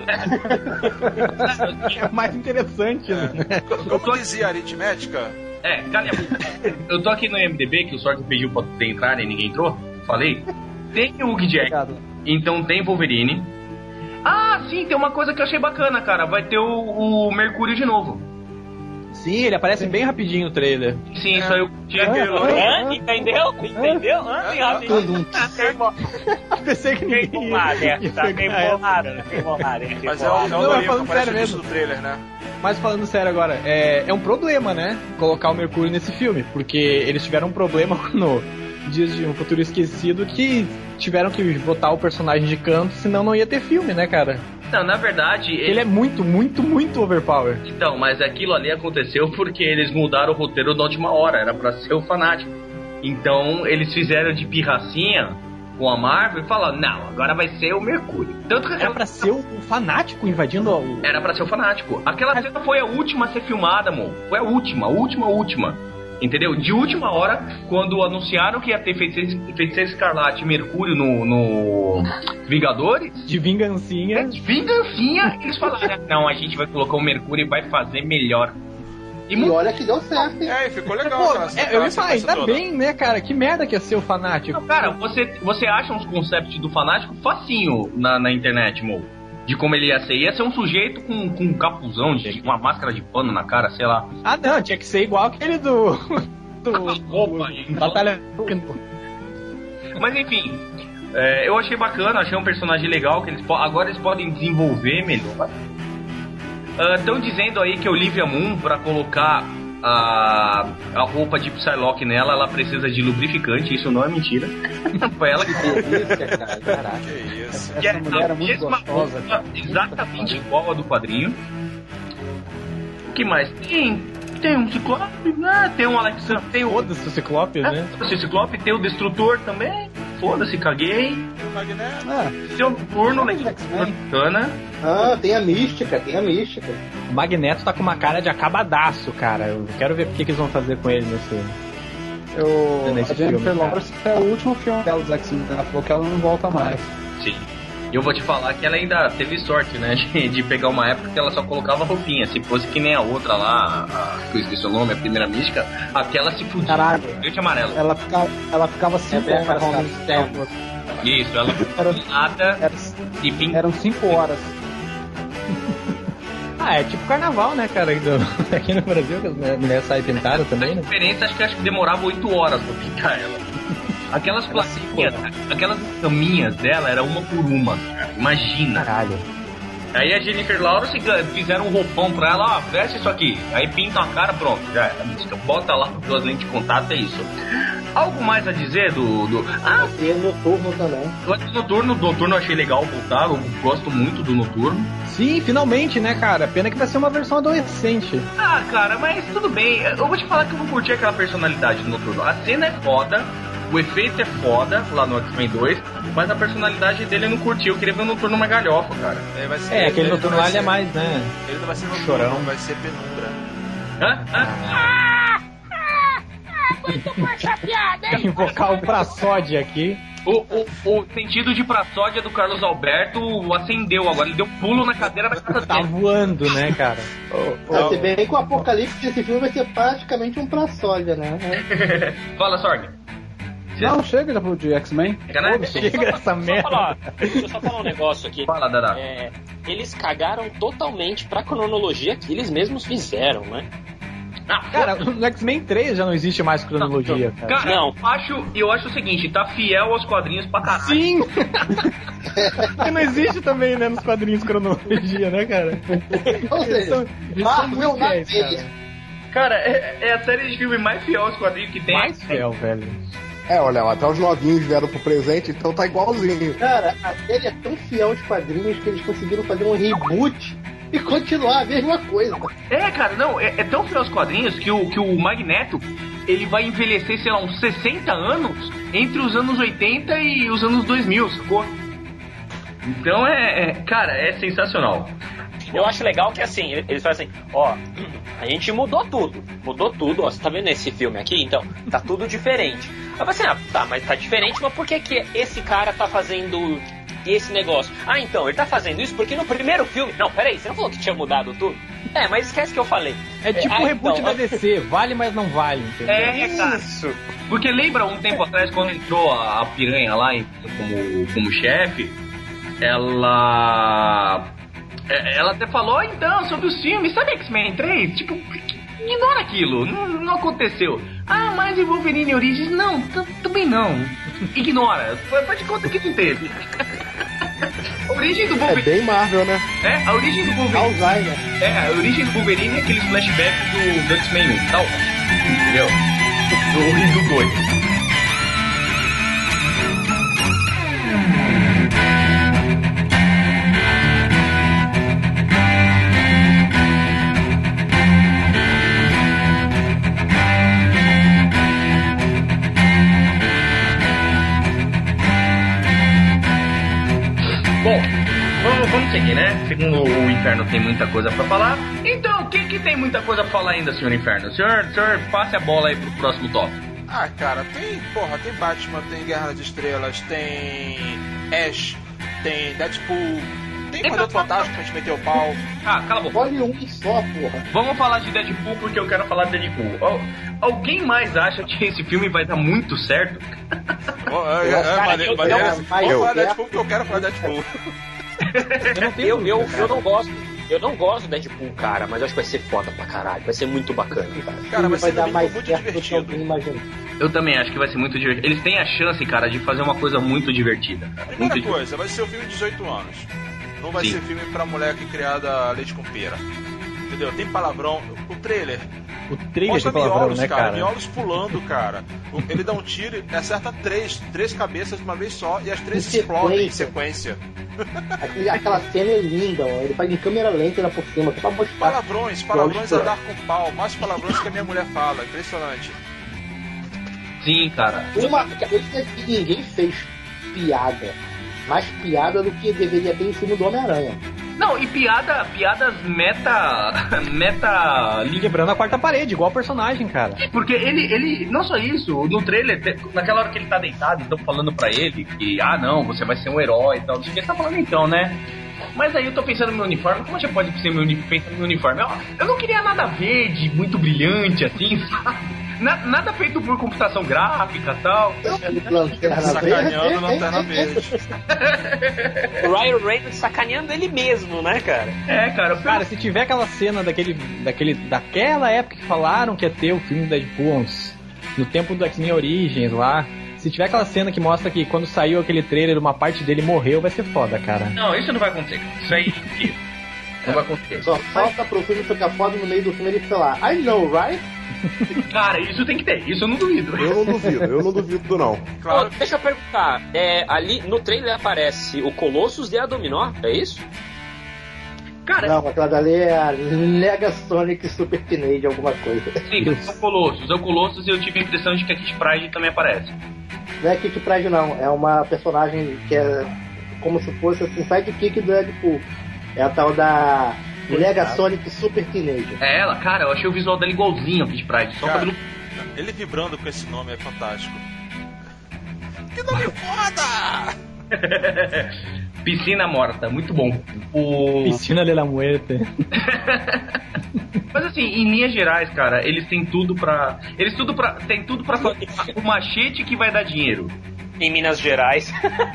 É mais interessante, né? Como dizia a aritmética, É, calem a boca. Eu tô aqui no I M D B, que o Sorg pediu pra você entrar e ninguém entrou. Falei. Tem o Hugh Jack, Obrigado. então tem Wolverine. Ah, sim, tem uma coisa que eu achei bacana, cara. Vai ter o, o Mercúrio de novo. Sim, ele aparece bem rapidinho no trailer. Sim, isso aí eu tinha que... Hã? Entendeu? Entendeu? Hã? Tem rapidinho. Pensei que Tem ninguém bolado, ia é. Tá bem pegar essa, bolado, cara. tem bolado. é, mas tem é o, é o bolado. Não, Lourinho mas que falando aparece sério no início mesmo. do trailer, né? Mas falando sério agora, é, é um problema, né? Colocar o Mercúrio nesse filme, porque eles tiveram um problema no Dias de um Futuro Esquecido que tiveram que botar o personagem de canto, senão não ia ter filme, né, cara? Não, na verdade... Ele é muito, muito, muito overpower. Então, mas aquilo ali aconteceu porque eles mudaram o roteiro da última hora. Era pra ser o Fanático. Então, eles fizeram de pirracinha com a Marvel e falaram, não, agora vai ser o Mercúrio. Tanto que Era pra ser o fanático invadindo o... Era pra ser o Fanático. Aquela cena foi a última a ser filmada, amor. Foi a última, a última, a última. Entendeu? De última hora, quando anunciaram que ia ter Feiticeiro, Feiticeiro Escarlate e Mercúrio no, no Vingadores, de vingancinha. de vingancinha, eles falaram, não, a gente vai colocar o Mercúrio e vai fazer melhor. E E mu- olha que deu certo, hein? É, e ficou legal Pô, aquela, é, aquela eu ia falar, sequência ainda toda. bem, né, cara? Que merda que ia ser o fanático. Não, cara, você, você acha uns concepts do Fanático facinho na, na internet, mo. De como ele ia ser. Ia ser um sujeito com, com um capuzão, de uma máscara de pano na cara, sei lá. Ah, não, tinha que ser igual aquele do... do... Opa, do Batalha... Mas enfim, é, eu achei bacana, achei um personagem legal, que eles po- agora eles podem desenvolver melhor. Estão dizendo aí que a Olivia Moon, pra colocar a, a roupa de Psylocke nela, ela precisa de lubrificante, isso não é mentira. Foi ela que Delícia, cara, caraca. Que isso. que é Essa mulher a era muito mesma gostosa, roupa, cara. exatamente igual a do quadrinho. O que mais? Tem, tem um Ciclope, né? Tem um Alexander, tem o Foda-se o Ciclope, né? o Ciclope, tem o Destrutor também. Foda-se, caguei. O Magneto. Ah, Tem o Turno, né? X-Men. Bacana. Ah, tem a mística, tem a mística. O Magneto tá com uma cara de acabadaço, cara. Eu quero ver o que, que eles vão fazer com ele nesse... eu, Nesse a Jennifer filme, Lawrence é o último filme dela dos X-Men. Ela falou que ela não volta mais. Sim. E eu vou te falar que ela ainda teve sorte, né? De, de pegar uma época que ela só colocava roupinha. Se fosse que nem a outra lá, a, que eu esqueci o nome, a primeira mística, aquela se fudia. Caralho. Verde e amarelo. Ela ficava, ela ficava cinco bem horas, cara. engraçado. Isso, ela Era- nada Era- e pin... Eram cinco horas. Ah, é tipo carnaval, né, cara? Do- Aqui no Brasil, que as mulheres saem pintadas A também, né? diferença acho que acho que demorava oito horas pra pintar ela. Aquelas plaquinhas, aquelas caminhas dela era uma por uma, cara. Imagina. Caralho. Aí a Jennifer Lawrence ga- fizeram um roupão pra ela, ó, veste isso aqui. Aí pinta a cara, pronto, já era. Bota lá com duas lentes de contato, é isso. Algo mais a dizer do... do... Ah, E noturno também. o Noturno, o Noturno eu achei legal voltar, eu gosto muito do Noturno. Sim, finalmente, né, cara? Pena que vai ser uma versão adolescente. Ah, cara, mas tudo bem. Eu vou te falar que eu não curti aquela personalidade do Noturno. A cena é foda, o efeito é foda lá no X-Men dois, mas a personalidade dele eu não curti. Eu queria ver o Noturno mais galhofa, cara. Ele vai ser- É, aquele ele noturno não lá vai ele é ser- mais, né? Ele não vai ser noturno, Chorão. vai ser penumbra. Hã? Hã? Invocar o Praçode aqui. O, o, o sentido de praçódia do Carlos Alberto acendeu agora. Ele deu um pulo na cadeira da casa Tá dele. voando, né, cara? Vai ser bem que o apocalipse desse filme vai ser praticamente um praçódia, né? Fala, Sorg. Não, chega já pro de X-Men. Canalha? Chega essa Só merda. falar, deixa eu só falar um negócio aqui. Fala, Dada. É, eles cagaram totalmente pra cronologia que eles mesmos fizeram, né? Ah, Cara, no X-Men três já não existe mais cronologia, cara. Cara, Não. eu acho, eu acho o seguinte, tá fiel aos quadrinhos pra caralho. Sim! Porque não existe também, né, nos quadrinhos cronologia, né, cara? Ou Eles são, seja, eles são Marvel muito na fiéis, veia. cara. Cara, é, é a série de filme mais fiel aos quadrinhos que tem. Mais fiel, velho. É, olha, até os novinhos vieram pro presente, então tá igualzinho. Cara, a série é tão fiel aos quadrinhos que eles conseguiram fazer um reboot e continuar a mesma coisa. É, cara, não, é, é tão fiel aos quadrinhos que o, que o Magneto, ele vai envelhecer, sei lá, uns sessenta anos entre os anos oitenta e os anos dois mil, sacou? Então é, é cara, é sensacional. Eu acho legal que assim, eles falam assim, ó, a gente mudou tudo, mudou tudo, ó, você tá vendo esse filme aqui? Então, tá tudo diferente. Eu falei assim, ah, tá, mas tá diferente, mas por que que esse cara tá fazendo esse negócio? Ah, então, ele tá fazendo isso porque no primeiro filme... Não, peraí, você não falou que tinha mudado tudo? É, mas esquece que eu falei. É tipo o ah, reboot então, da D C, vale, mas não vale, entendeu? É, cara. Isso. Porque lembra um tempo atrás, quando entrou a, a Piranha lá em, como, como chefe, ela... Ela até falou, então, sobre os filmes, sabe X-Men três? Tipo, ignora aquilo, não, não aconteceu. Ah, mas e Wolverine Origins? Não, também não. Ignora, faz de conta que não teve. A origem do Wolverine... É bem Marvel, né? É, a origem do Wolverine... Alzheimer. É, a origem do Wolverine é aqueles flashbacks do, do X-Men um, tal. Entendeu? Do, do dois. Bom, vamos, vamos seguir, né? Segundo o Inferno tem muita coisa pra falar. Então, quem que tem muita coisa pra falar ainda, senhor Inferno? Senhor, senhor, passe a bola aí pro próximo tópico. Ah, cara, tem, porra, tem Batman, tem Guerra de Estrelas, tem Ash, tem Deadpool, tem Então, Quarteto Fantástico pra gente meter o pau. Ah, cala a boca. Olha um só, porra. Vamos falar de Deadpool porque eu quero falar de Deadpool. Al- Alguém mais acha que esse filme vai dar muito certo? Oh, é, é, é, Cara, maneiro, eu- maneiro. eu- Vamos falar de eu- Deadpool porque eu quero falar de Deadpool. Eu não tenho Eu, dúvida, eu, cara. eu não gosto. Eu não gosto do Deadpool, cara, mas eu acho que vai ser foda pra caralho. Vai ser muito bacana, cara. Cara, vai ser dar muito, mais muito certo do que divertido. alguém imagina. Eu também acho que vai ser muito divertido. Eles têm a chance, cara, de fazer uma coisa muito divertida. Cara. Primeira Muito coisa, vai ser um filme de dezoito anos. Não vai Sim. ser filme pra moleque criada leite com pera. Entendeu? Tem palavrão. O trailer O trailer mostra tem palavrão, miolos, né, cara, cara? miolos pulando, cara. O- Ele dá um tiro e acerta três, três cabeças de uma vez só e as três Em explodem em sequência. sequência. Aquele- aquela cena é linda, ó. Ele faz em câmera lenta lá por cima, só pra mostrar. Palavrões, palavrões a Miolos dar com pau. Mais palavrões que a minha mulher fala. Impressionante. Sim, cara. Uma coisa que ninguém fez piada. Mais piada do que deveria ter em cima do Homem-Aranha. Não, e piada, piadas meta. meta. Quebrando a quarta parede, igual o personagem, cara. Porque ele, ele, não só isso, no trailer, te- naquela hora que ele tá deitado, estão falando pra ele que, ah não, você vai ser um herói e tal, não sei o que, ele tá falando então, né? Mas aí eu tô pensando no meu uniforme, como você pode ser meu, uni- pensar no meu uniforme? Eu, eu não queria nada verde, muito brilhante, assim, sabe? Na- nada feito por computação gráfica e tal. Lanterna Sacaneando Verde. Lanterna Verde. O Ryan Reynolds sacaneando ele mesmo, né, cara? É, cara, Cara, se tiver aquela cena daquele, daquele, daquela época que falaram que ia ter o filme do Deadpool, uns- no tempo do X-Men Origins lá, se tiver aquela cena que mostra que quando saiu aquele trailer uma parte dele morreu, vai ser foda, cara. não, isso não vai acontecer. Isso aí, não vai acontecer. Só falta pro filme ficar foda no meio do filme ele falar I know, right? Cara, isso tem que ter, isso eu não duvido. Eu não duvido, eu não duvido não. Claro. Ô, deixa eu perguntar, é, ali no trailer aparece o Colossus e a Dominó, é isso? Cara, Não, aquela dali é a Negasonic Super Teenage, alguma coisa. sim, são Colossus. É o Colossus e eu tive a impressão de que a Kitty Pryde também aparece. Não é Kitty Pryde não, é uma personagem que é como se fosse assim, sidekick do Deadpool. É a tal da Negasonic Super Teenage. É ela, cara, eu achei o visual dela igualzinho a Kitty Pryde, só o Cara, cabelo. ele vibrando com esse nome é fantástico. Que nome foda! Piscina morta, muito bom. O... Piscina de la Muerte. Mas assim, em linhas gerais, cara, eles têm tudo pra. Eles tudo pra. Tem tudo pra fazer o machete que vai dar dinheiro. Em Minas Gerais.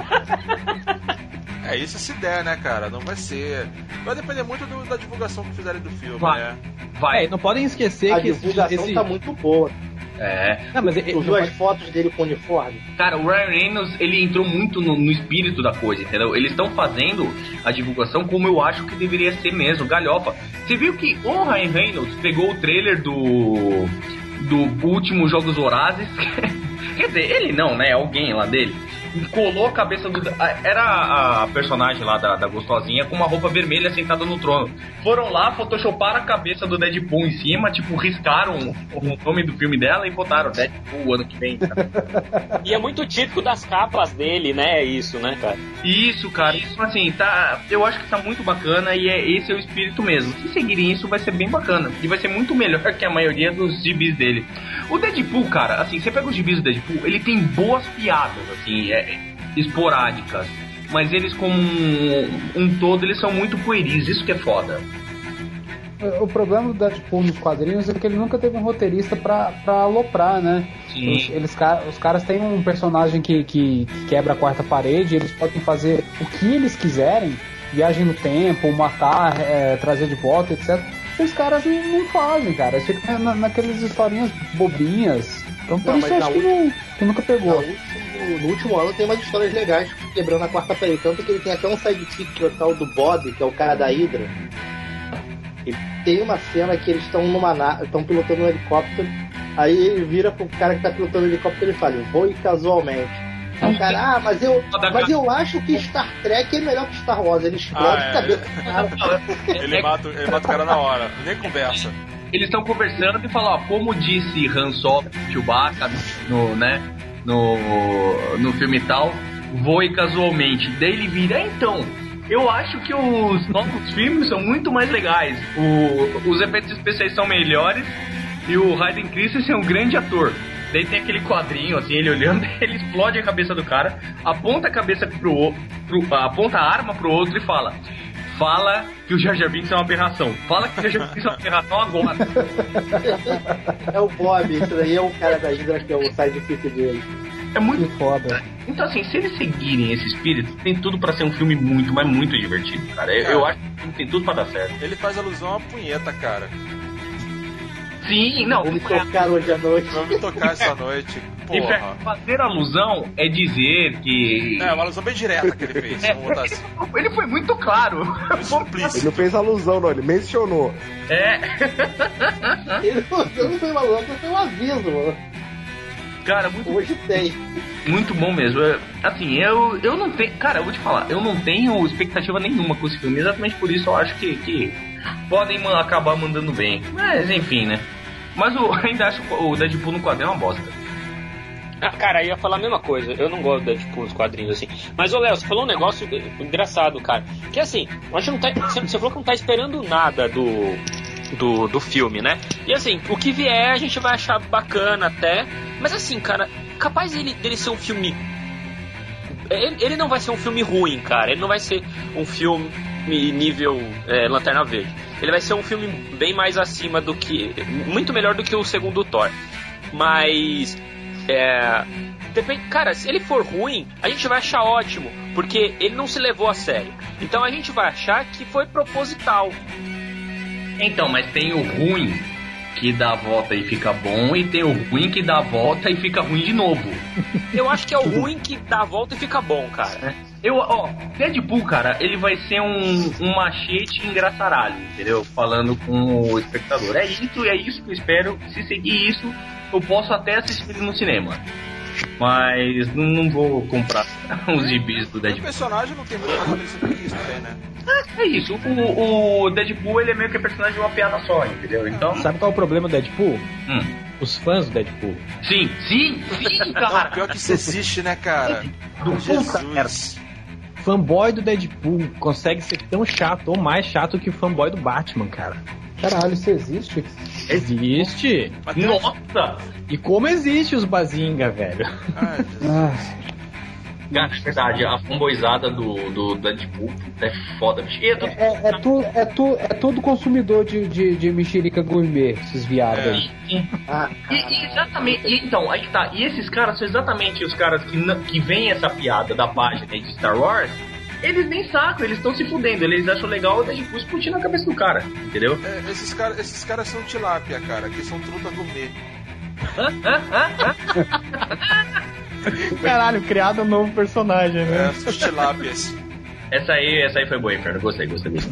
É isso se der, né, cara? Não vai ser. Vai depender muito do- da divulgação que fizerem do filme, Vai. né? Vai. É, não podem esquecer A que esse, divulgação esse... tá muito boa. É. Não, mas ele- Tu viu as fotos dele com o uniforme? Cara, o Ryan Reynolds, ele entrou muito no, no espírito da coisa, entendeu? Eles estão fazendo a divulgação como eu acho que deveria ser mesmo, galhofa. Você viu que o Ryan Reynolds pegou o trailer do do último Jogos Vorazes Quer dizer, ele não, né? Alguém lá dele colou a cabeça do... Era a personagem lá da, da gostosinha com uma roupa vermelha sentada no trono. Foram lá, photoshoparam a cabeça do Deadpool em cima, tipo, riscaram o nome do filme dela e botaram Deadpool ano que vem. Cara. E é muito típico das capas dele, né? Isso, né, cara? Isso, cara. Isso, assim, tá... Eu acho que tá muito bacana e é, esse é o espírito mesmo. Se seguirem isso, vai ser bem bacana. E vai ser muito melhor que a maioria dos gibis dele. O Deadpool, cara, assim, você pega os gibis do Deadpool, ele tem boas piadas, assim, é, esporádicas, mas eles como um, um todo, eles são muito pueris, isso que é foda. O problema do Deadpool nos quadrinhos é que ele nunca teve um roteirista pra, pra aloprar, né? Sim. Os, eles, os caras têm um personagem que, que, que quebra a quarta parede, eles podem fazer o que eles quiserem, viagem no tempo, matar, é, trazer de volta, etcétera. Os caras não, não fazem, cara. Fica na, naquelas historinhas bobinhas. Então por Não, isso eu mas acho na que, não, que nunca pegou. No último, no último ano tem umas histórias legais quebrando a quarta parede. Tanto que ele tem até um sidekick que é o tal do Bob, que é o cara da Hydra. E tem uma cena que eles estão numa na... estão pilotando um helicóptero. Aí ele vira pro cara que tá pilotando o helicóptero e fala: voe casualmente. Aí o cara, ah, mas eu, mas eu acho que Star Trek é melhor que Star Wars. Ele explode Ah, é. a cabeça do cara. Ele mata, ele mata o cara na hora, nem conversa. Eles estão conversando e falam, ó, como disse Han Solo, Chewbacca, no, né, no, no filme e tal, voe casualmente. Daí ele vira, então, eu acho que os novos filmes são muito mais legais. O, os efeitos especiais são melhores e o Hayden Christensen é um grande ator. Daí tem aquele quadrinho, assim, ele olhando, ele explode a cabeça do cara, aponta a cabeça pro, pro aponta a arma pro outro e fala: fala que o Jar Jar Binks é uma aberração. Fala que o Jar Jar Binks é uma aberração agora. É o Bob, esse daí é o cara da Hydra, que é o sidekick dele. É muito Que foda. Então, assim, se eles seguirem esse espírito, tem tudo pra ser um filme muito, mas muito divertido, cara. Eu, eu acho que tem tudo pra dar certo. Ele faz alusão à punheta, cara. Sim, não. Vamos tocar hoje à noite. Vamos tocar essa noite. Porra. Fazer alusão é dizer que... É, uma alusão bem direta que ele fez. É, Vamos botar assim. ele foi muito claro. Ele não fez alusão, não, ele mencionou. É. Ele não, não foi uma alusão, foi um aviso, mano. Cara, muito, hoje tem. Muito bom mesmo. É, assim, eu, eu não tenho... Cara, eu vou te falar, eu não tenho expectativa nenhuma com esse filme. Exatamente por isso eu acho que, que podem man- acabar mandando bem. Mas, enfim, né? Mas eu ainda acho o Deadpool no quadrinho é uma bosta. Ah, cara, eu ia falar a mesma coisa. Eu não gosto do Deadpool nos quadrinhos, assim. Mas, ô Léo, você falou um negócio engraçado, cara. Que assim, a gente não tá, você falou que não tá esperando nada do, do, do filme, né? E assim, o que vier a gente vai achar bacana até. Mas assim, cara, capaz dele, dele ser um filme... Ele, ele não vai ser um filme ruim, cara. Ele não vai ser um filme nível é, Lanterna Verde. Ele vai ser um filme bem mais acima do que... Muito melhor do que o segundo Thor. Mas... É, depende, cara, se ele for ruim, a gente vai achar ótimo, porque ele não se levou a sério. Então a gente vai achar que foi proposital. Então, mas tem o ruim que dá a volta e fica bom, e tem o ruim que dá a volta e fica ruim de novo. Eu acho que é o ruim que dá a volta e fica bom, cara. Eu, ó, Deadpool, cara, ele vai ser um, um machete engraçaralho, entendeu? Falando com o espectador. É isso, é isso que eu espero. Se seguir isso, eu posso até assistir ele no cinema. Mas não, não vou comprar os gibis do O Deadpool. personagem não tem muito mais parecido que isso também, né? É, é isso. O, o Deadpool, ele é meio que personagem de uma piada só, entendeu? Então... Sabe qual é o problema do Deadpool? Hum. Os fãs do Deadpool. Sim, sim, sim, cara. Pior que isso existe, né, cara? Do Jesus. Fanboy do Deadpool consegue ser tão chato ou mais chato que o fanboy do Batman, cara. Caralho, isso existe? Existe. Mas tem- Nossa! E como existe os Bazinga, velho? Ai, Jesus. Ah, Cara, é verdade, a fanboyzada do, do Deadpool é foda, bicho. E eu tô- é, é, tu, é, tu, é todo consumidor de, de, de mexerica gourmet, esses viados É. aí. E, Ah, e- exatamente, e então, aí que tá. E esses caras são exatamente os caras que, n- que veem essa piada da página aí de Star Wars. Eles nem sacam, eles estão se fudendo. Eles acham legal o Deadpool explodir na cabeça do cara, entendeu? É, esses caras esses caras são tilápia, cara, que são truta gourmet. Hã? Hã? Hã? Hã? Caralho, criado um novo personagem, É, os tilápias. Essa aí, essa aí foi boa, Inferno. Gostei, gostei, gostei.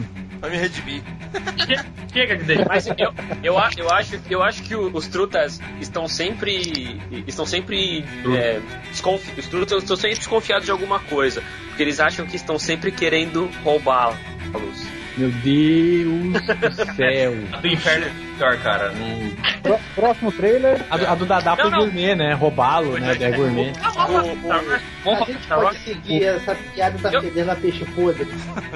pra me redimir. Chega de deixar. Mas eu, eu, eu, acho, eu acho que os trutas estão sempre. Estão sempre. É, desconfi, os trutas estão sempre desconfiados de alguma coisa. Porque eles acham que estão sempre querendo roubá-los. Meu Deus do céu. A do inferno é pior, cara. Não... Pró- Próximo trailer. A do, a do Dadá foi Não, não. gourmet, né? Roubá-lo, né? É gourmet. Vamos A gente pode seguir, essa piada tá Eu- fedendo a peixe podre.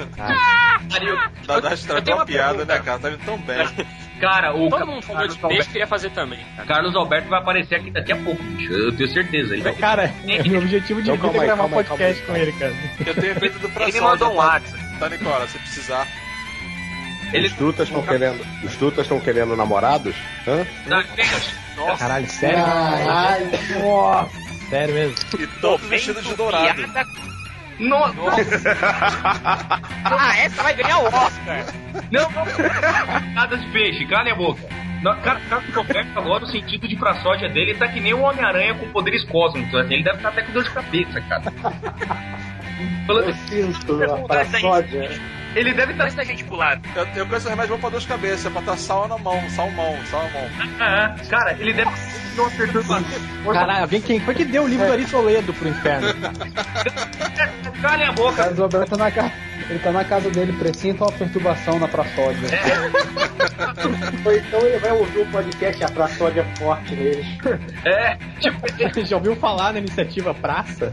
Dá estragou uma a piada, pergunta. né, cara? Tá indo tão bem. Cara, o Todo mundo falou Carlos de peixe, Alberto, queria fazer também. Cara. Carlos Alberto vai aparecer aqui daqui a pouco, bicho. Eu tenho certeza. Ele vai... Cara, meu objetivo de Então, vida calma é aí, gravar um calma aí, podcast com calma aí, ele, cara. Eu tenho feito do pra Ele mandou um tá, WhatsApp. tá, Nicola, se precisar. Ele... Os trutas estão querendo. Os trutas estão querendo namorados? Hã? Não, Nossa, Caralho, sério? Caralho. Nossa, sério mesmo. E todos vestidos de dourado. Nossa. Ah, essa vai ganhar o Oscar. Não, não. Nada de peixe, calem a boca. Não, cara, Carlos Alberto agora, o sentido de praçódia dele tá que nem o Homem-Aranha com poderes cósmicos. Assim, ele deve estar até com dor de cabeça, cara. Eu sinto a paródia. Ele deve estar... Antes da gente pular. Eu, eu conheço remédio bom pra dor de cabeça, pra estar sal na mão, salmão, salmão. Ah, cara, ele deve ter uma perturbação. Caralho, vem quem foi que deu o livro do Ari Toledo pro inferno? Calem a boca. Carlos Alberto tá na casa. Ele tá na casa dele, presinta uma perturbação na praçódia. Ou então ele vai ouvir o podcast, a paródia forte nele. É, tipo, Já ouviu falar na iniciativa Praça?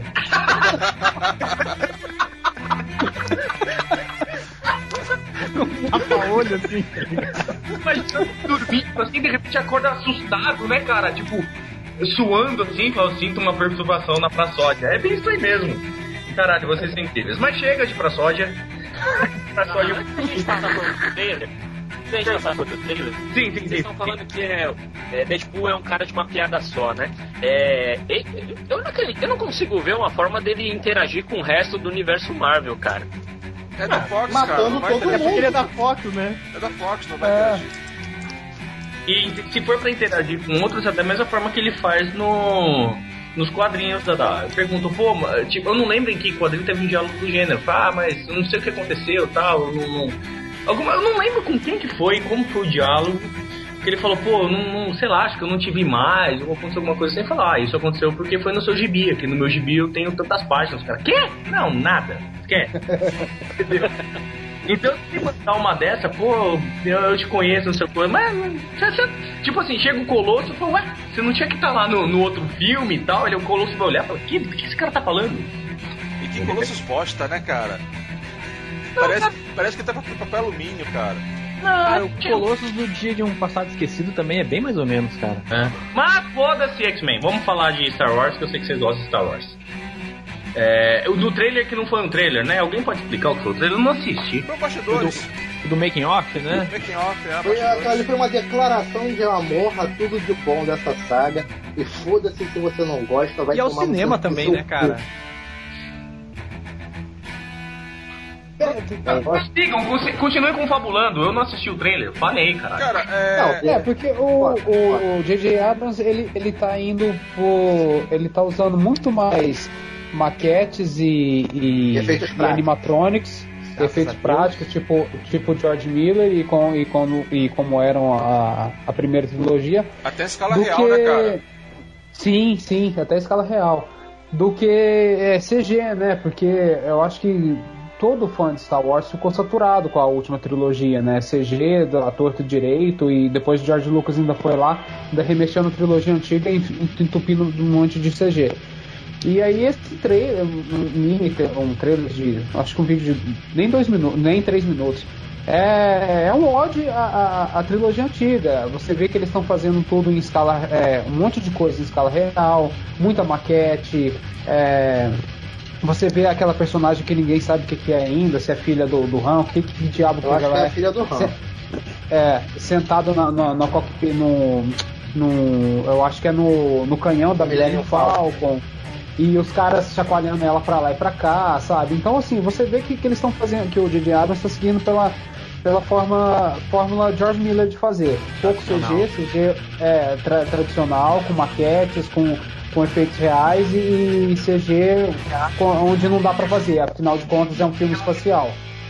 Um tapa-olho assim. imagina dormindo assim, de repente acorda assustado, né, cara? Tipo, suando assim, fala, eu sinto uma perturbação na praçódia. É bem isso aí mesmo. Caralho, vocês são incríveis. Mas chega de praçódia. Praçódia. A gente tá falando do trailer. A gente tá falando do trailer. Sim, sim, Vocês sim. estão falando que é, é, Deadpool é um cara de uma piada só, né? É, e- eu, não acredito, eu não consigo ver uma forma dele interagir com o resto do universo Marvel, cara. É da Fox, matando cara. Não vai todo interagir. mundo. Ele é da Fox, né? É da Fox, não vai É. interagir. E se for pra interagir com outros, é da mesma forma que ele faz no, nos quadrinhos da, da. Eu pergunto, pô, ma- tipo, eu não lembro em que quadrinho teve um diálogo do gênero. Ah, mas eu não sei o que aconteceu tal. Eu não, não- alguma, eu não lembro com quem que foi, como foi o diálogo. Porque ele falou, pô, eu não, não sei lá, acho que eu não te vi mais, ou aconteceu alguma coisa sem falar. Ah, isso aconteceu porque foi no seu gibi, aqui no meu gibi eu tenho tantas páginas. Cara, quê? Não, nada. Quer? Entendeu? Então, se mandar uma dessa, pô, eu, eu te conheço, não sei o que, mas, você- você- tipo assim, chega o Colosso e fala, ué, você não tinha que estar lá no, no outro filme e tal? Ele, o Colosso vai olhar e fala, que, o que esse cara tá falando? E que Colossus bosta, né, cara? Parece, parece que tá com papel alumínio, cara. Cara, o Colossus do Dia de um Passado Esquecido também é bem mais ou menos, cara. É. Mas foda-se, X-Men, vamos falar de Star Wars, que eu sei que vocês gostam de Star Wars. É, o do trailer que não foi um trailer, né? Alguém pode explicar o que foi o trailer? Eu não assisti. Foi bastidores. Do Making Off, né? Making off, é, Foi, bastidores. aquela- foi uma declaração de amor a tudo de bom dessa saga. E foda-se se você não gosta, vai E ao tomar no cinema seu- também, no seu né, cara? cu. É, Mas sigam, con- continuem confabulando. Eu não assisti o trailer, falei, caralho. Cara, é. Não, É, porque o o J J Abrams, ele, ele tá indo por... Ele tá usando muito mais maquetes e, e, Efeitos e práticos. animatronics, efeitos a Deus. práticos, tipo, tipo George Miller e, com, e, como, e como eram a, a primeira trilogia. Até a escala do real, que... né, cara? Sim, sim, até a escala real. Do que é, C G, né? Porque eu acho que todo fã de Star Wars ficou saturado com a última trilogia, né? C G, da torto direito, e depois George Lucas ainda foi lá, ainda remexeu na trilogia antiga e entupindo um monte de C G. E aí esse trailer, um mini, um trailer de, acho que um vídeo de nem dois minutos, nem três minutos, é, é um ode à, à, à trilogia antiga. Você vê que eles estão fazendo tudo em escala, é, um monte de coisa em escala real, muita maquete, é, você vê aquela personagem que ninguém sabe o que, que é ainda, se é filha do, do Han, o que, que diabo que eu acho que ela é é. a filha do Han. Se- é, sentado na, na, na cockpit, no, no, eu acho que é no, no canhão da Millennium Falcon, e os caras chacoalhando ela pra lá e pra cá, sabe? Então, assim, você vê que, que eles estão fazendo, que o J J Abrams está seguindo pela, pela forma, fórmula George Miller de fazer. Pouco C G, C G é, tra- tradicional, com maquetes, com, com efeitos reais, e C G com- onde não dá pra fazer, afinal de contas é um filme espacial.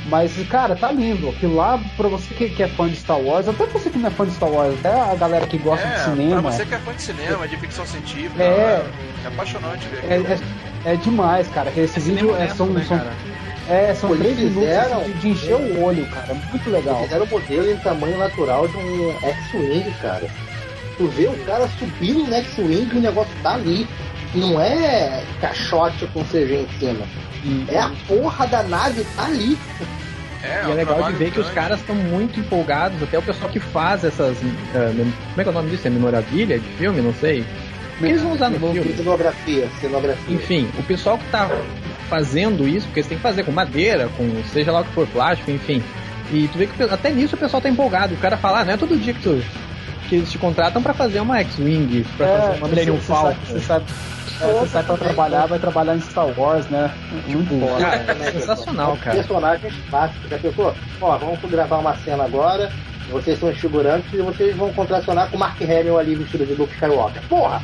Mas, cara, tá lindo. Aquilo lá, pra você que, que é fã de Star Wars, até você que não é fã de Star Wars, até a galera que gosta é, de cinema. Pra você que é fã de cinema, de ficção científica, é, é apaixonante ver é, é, é demais, cara. Esse é vídeo é, são, né, são, cara? é, são Pô, três eles minutos fizeram- de, de encher o olho, cara. Muito legal. Fizeram o modelo em tamanho natural de um X-Wing, cara. Tu vê o cara subindo no X-Wing e o negócio tá ali. Não é caixote com C G em cima. E, É a porra da nave tá ali. É, um E é legal de ver que os caras estão muito empolgados, até o pessoal que faz essas. Uh, mem- como é que é o nome disso? É memorabilia de filme? Não sei. O que eles vão usar no filme? Cenografia, cenografia. Enfim, o pessoal que tá fazendo isso, porque eles têm que fazer com madeira, com seja lá o que for, plástico, enfim. E tu vê que até nisso o pessoal tá empolgado. O cara fala, ah, não é todo dia que, tu, que eles te contratam pra fazer uma X-Wing, pra É, fazer uma Millennium você Falcon. sabe- Você sabe, é, você sai pra trabalhar, vai trabalhar em Star Wars, né? Muito bom. Cara, é sensacional, cara. Personagens básicos. A pessoa, ó, vamos gravar uma cena agora. Vocês são os figurantes e vocês vão contracionar com o Mark Hamill ali vestido de Luke Skywalker. Porra!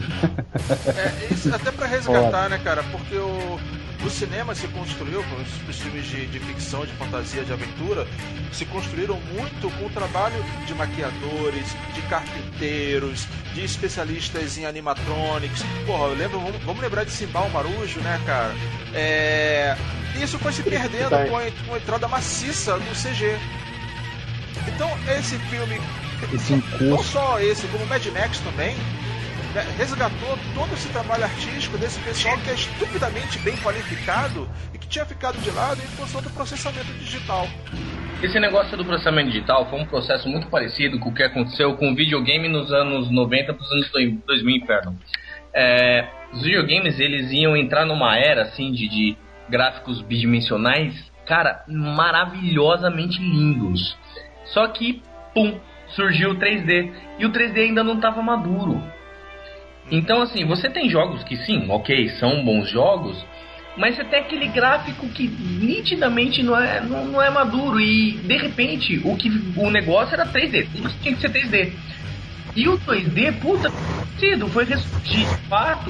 É, isso até pra resgatar, né, cara? Porque o, o cinema se construiu, os, os filmes de, de ficção, de fantasia, de aventura, se construíram muito com o trabalho de maquiadores, de carpinteiros, de especialistas em animatronics. Porra, eu lembro, vamos, vamos lembrar de Simbal Marujo, né, cara? É, isso foi se perdendo com a, com a entrada maciça do C G. Então, esse filme, Esse não encosto. só esse, como Mad Max também, né, resgatou todo esse trabalho artístico desse pessoal que é estupidamente bem qualificado e que tinha ficado de lado em função do processamento digital. Esse negócio do processamento digital foi um processo muito parecido com o que aconteceu com o videogame nos anos noventa para os anos dois mil, inferno. É, os videogames, eles iam entrar numa era assim de, de gráficos bidimensionais, cara, maravilhosamente lindos. Só que, pum, surgiu o três D. E o três D ainda não estava maduro. Então, assim, você tem jogos que, sim, ok, são bons jogos, mas você tem aquele gráfico que nitidamente não é, não, não é maduro. E, de repente, o, que, o negócio era três D. Tudo tinha que ser três D. E o dois D, puta, cedo, foi ressurgir de fato.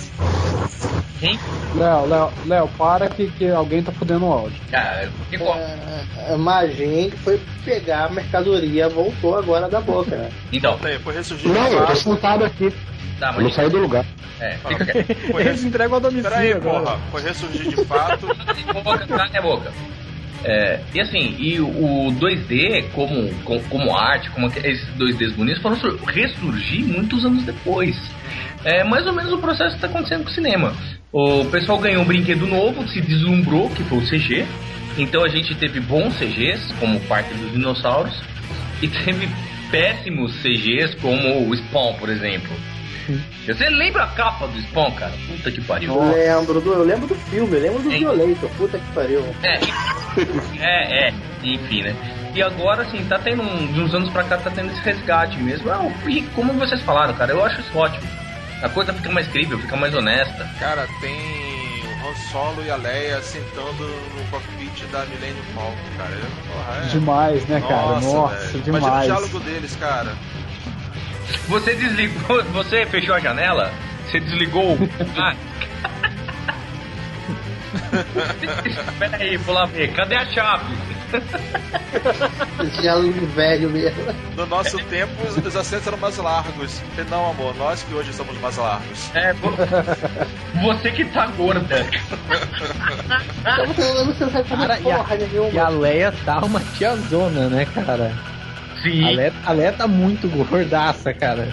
Hein? Léo, Léo, Léo, para que, que alguém tá fudendo o áudio. Cara, que co- É, Magin foi pegar a mercadoria, voltou agora da boca, né? Então, Aí, foi ressurgir Não, eu tô de sentado aqui. tá, Eu não mas. saí do lugar. É, fica quieto. Foi Eles res... entregam a domicílio Peraí, agora. porra, foi ressurgir de fato. boca, cala a boca. É, e assim, e o dois D como, como, como arte, como esses dois Ds bonitos, foram sur- ressurgir muitos anos depois. É mais ou menos o processo que está acontecendo com o cinema. O pessoal ganhou um brinquedo novo, se deslumbrou, que foi o C G. Então a gente teve bons C Gs, como o Parque dos Dinossauros, e teve péssimos C Gs, como o Spawn, por exemplo. Você lembra a capa do Spawn, cara? Puta que pariu. Eu lembro do, eu lembro do filme, eu lembro do Hein? Violator, puta que pariu. É, é, é, enfim, né? E agora, assim, tá tendo, um, de uns anos pra cá, tá tendo esse resgate mesmo. É, e como vocês falaram, cara, eu acho isso ótimo. A coisa fica mais crível, fica mais honesta. Cara, tem o Han Solo e a Leia sentando no cockpit da Millennium Falcon, cara. Porra, é... Demais, né, cara? Nossa, Nossa, velho. demais. Imagina o diálogo deles, cara. Você desligou, você fechou a janela? Você desligou o... Ah. Pera aí, vou lá ver, cadê a chave? Diálogo velho mesmo. No nosso tempo, os, os assentos eram mais largos. E não, amor, nós que hoje somos mais largos. É, vo- você que tá gorda. Então você não você não sabe Cara, fazer e a, porra e a nenhuma. Leia tá uma tiazona, né, cara? Sim. A Leia, a Leia tá muito gordaça, cara.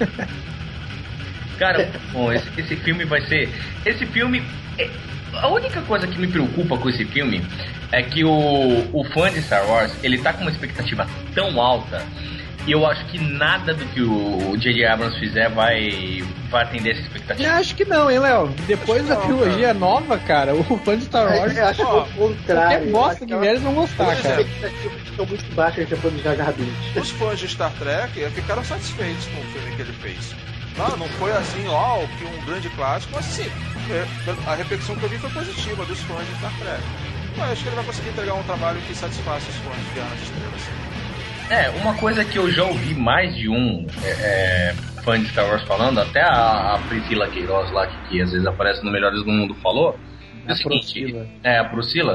Cara, bom, esse, esse filme vai ser... Esse filme... é- A única coisa que me preocupa com esse filme é que o, o fã de Star Wars, ele tá com uma expectativa tão alta, e eu acho que nada do que o J J Abrams fizer vai, vai atender essa Eu expectativa. acho que não, hein, Léo? Depois da não, trilogia nova, cara, o fã de Star Wars, Eu acho que é o contrário. qualquer bosta Eu que acho vier, eles vão gostar, As cara. expectativas estão muito baixas depois do Jar Jar Binks. Os fãs de Star Trek ficaram satisfeitos com o filme que ele fez. Não, não foi assim, ó, que um grande clássico, mas sim, é, a repercussão que eu vi foi positiva dos fãs de Star Trek. Mas acho que ele vai conseguir entregar um trabalho que satisfaça os fãs de Guerra nas Estrelas. É, uma coisa que eu já ouvi mais de um é, é, fã de Star Wars falando, até a, a Priscila Queiroz lá, que, que às vezes aparece no Melhores do Mundo, falou, é o A seguinte, Priscila. é, a Priscila,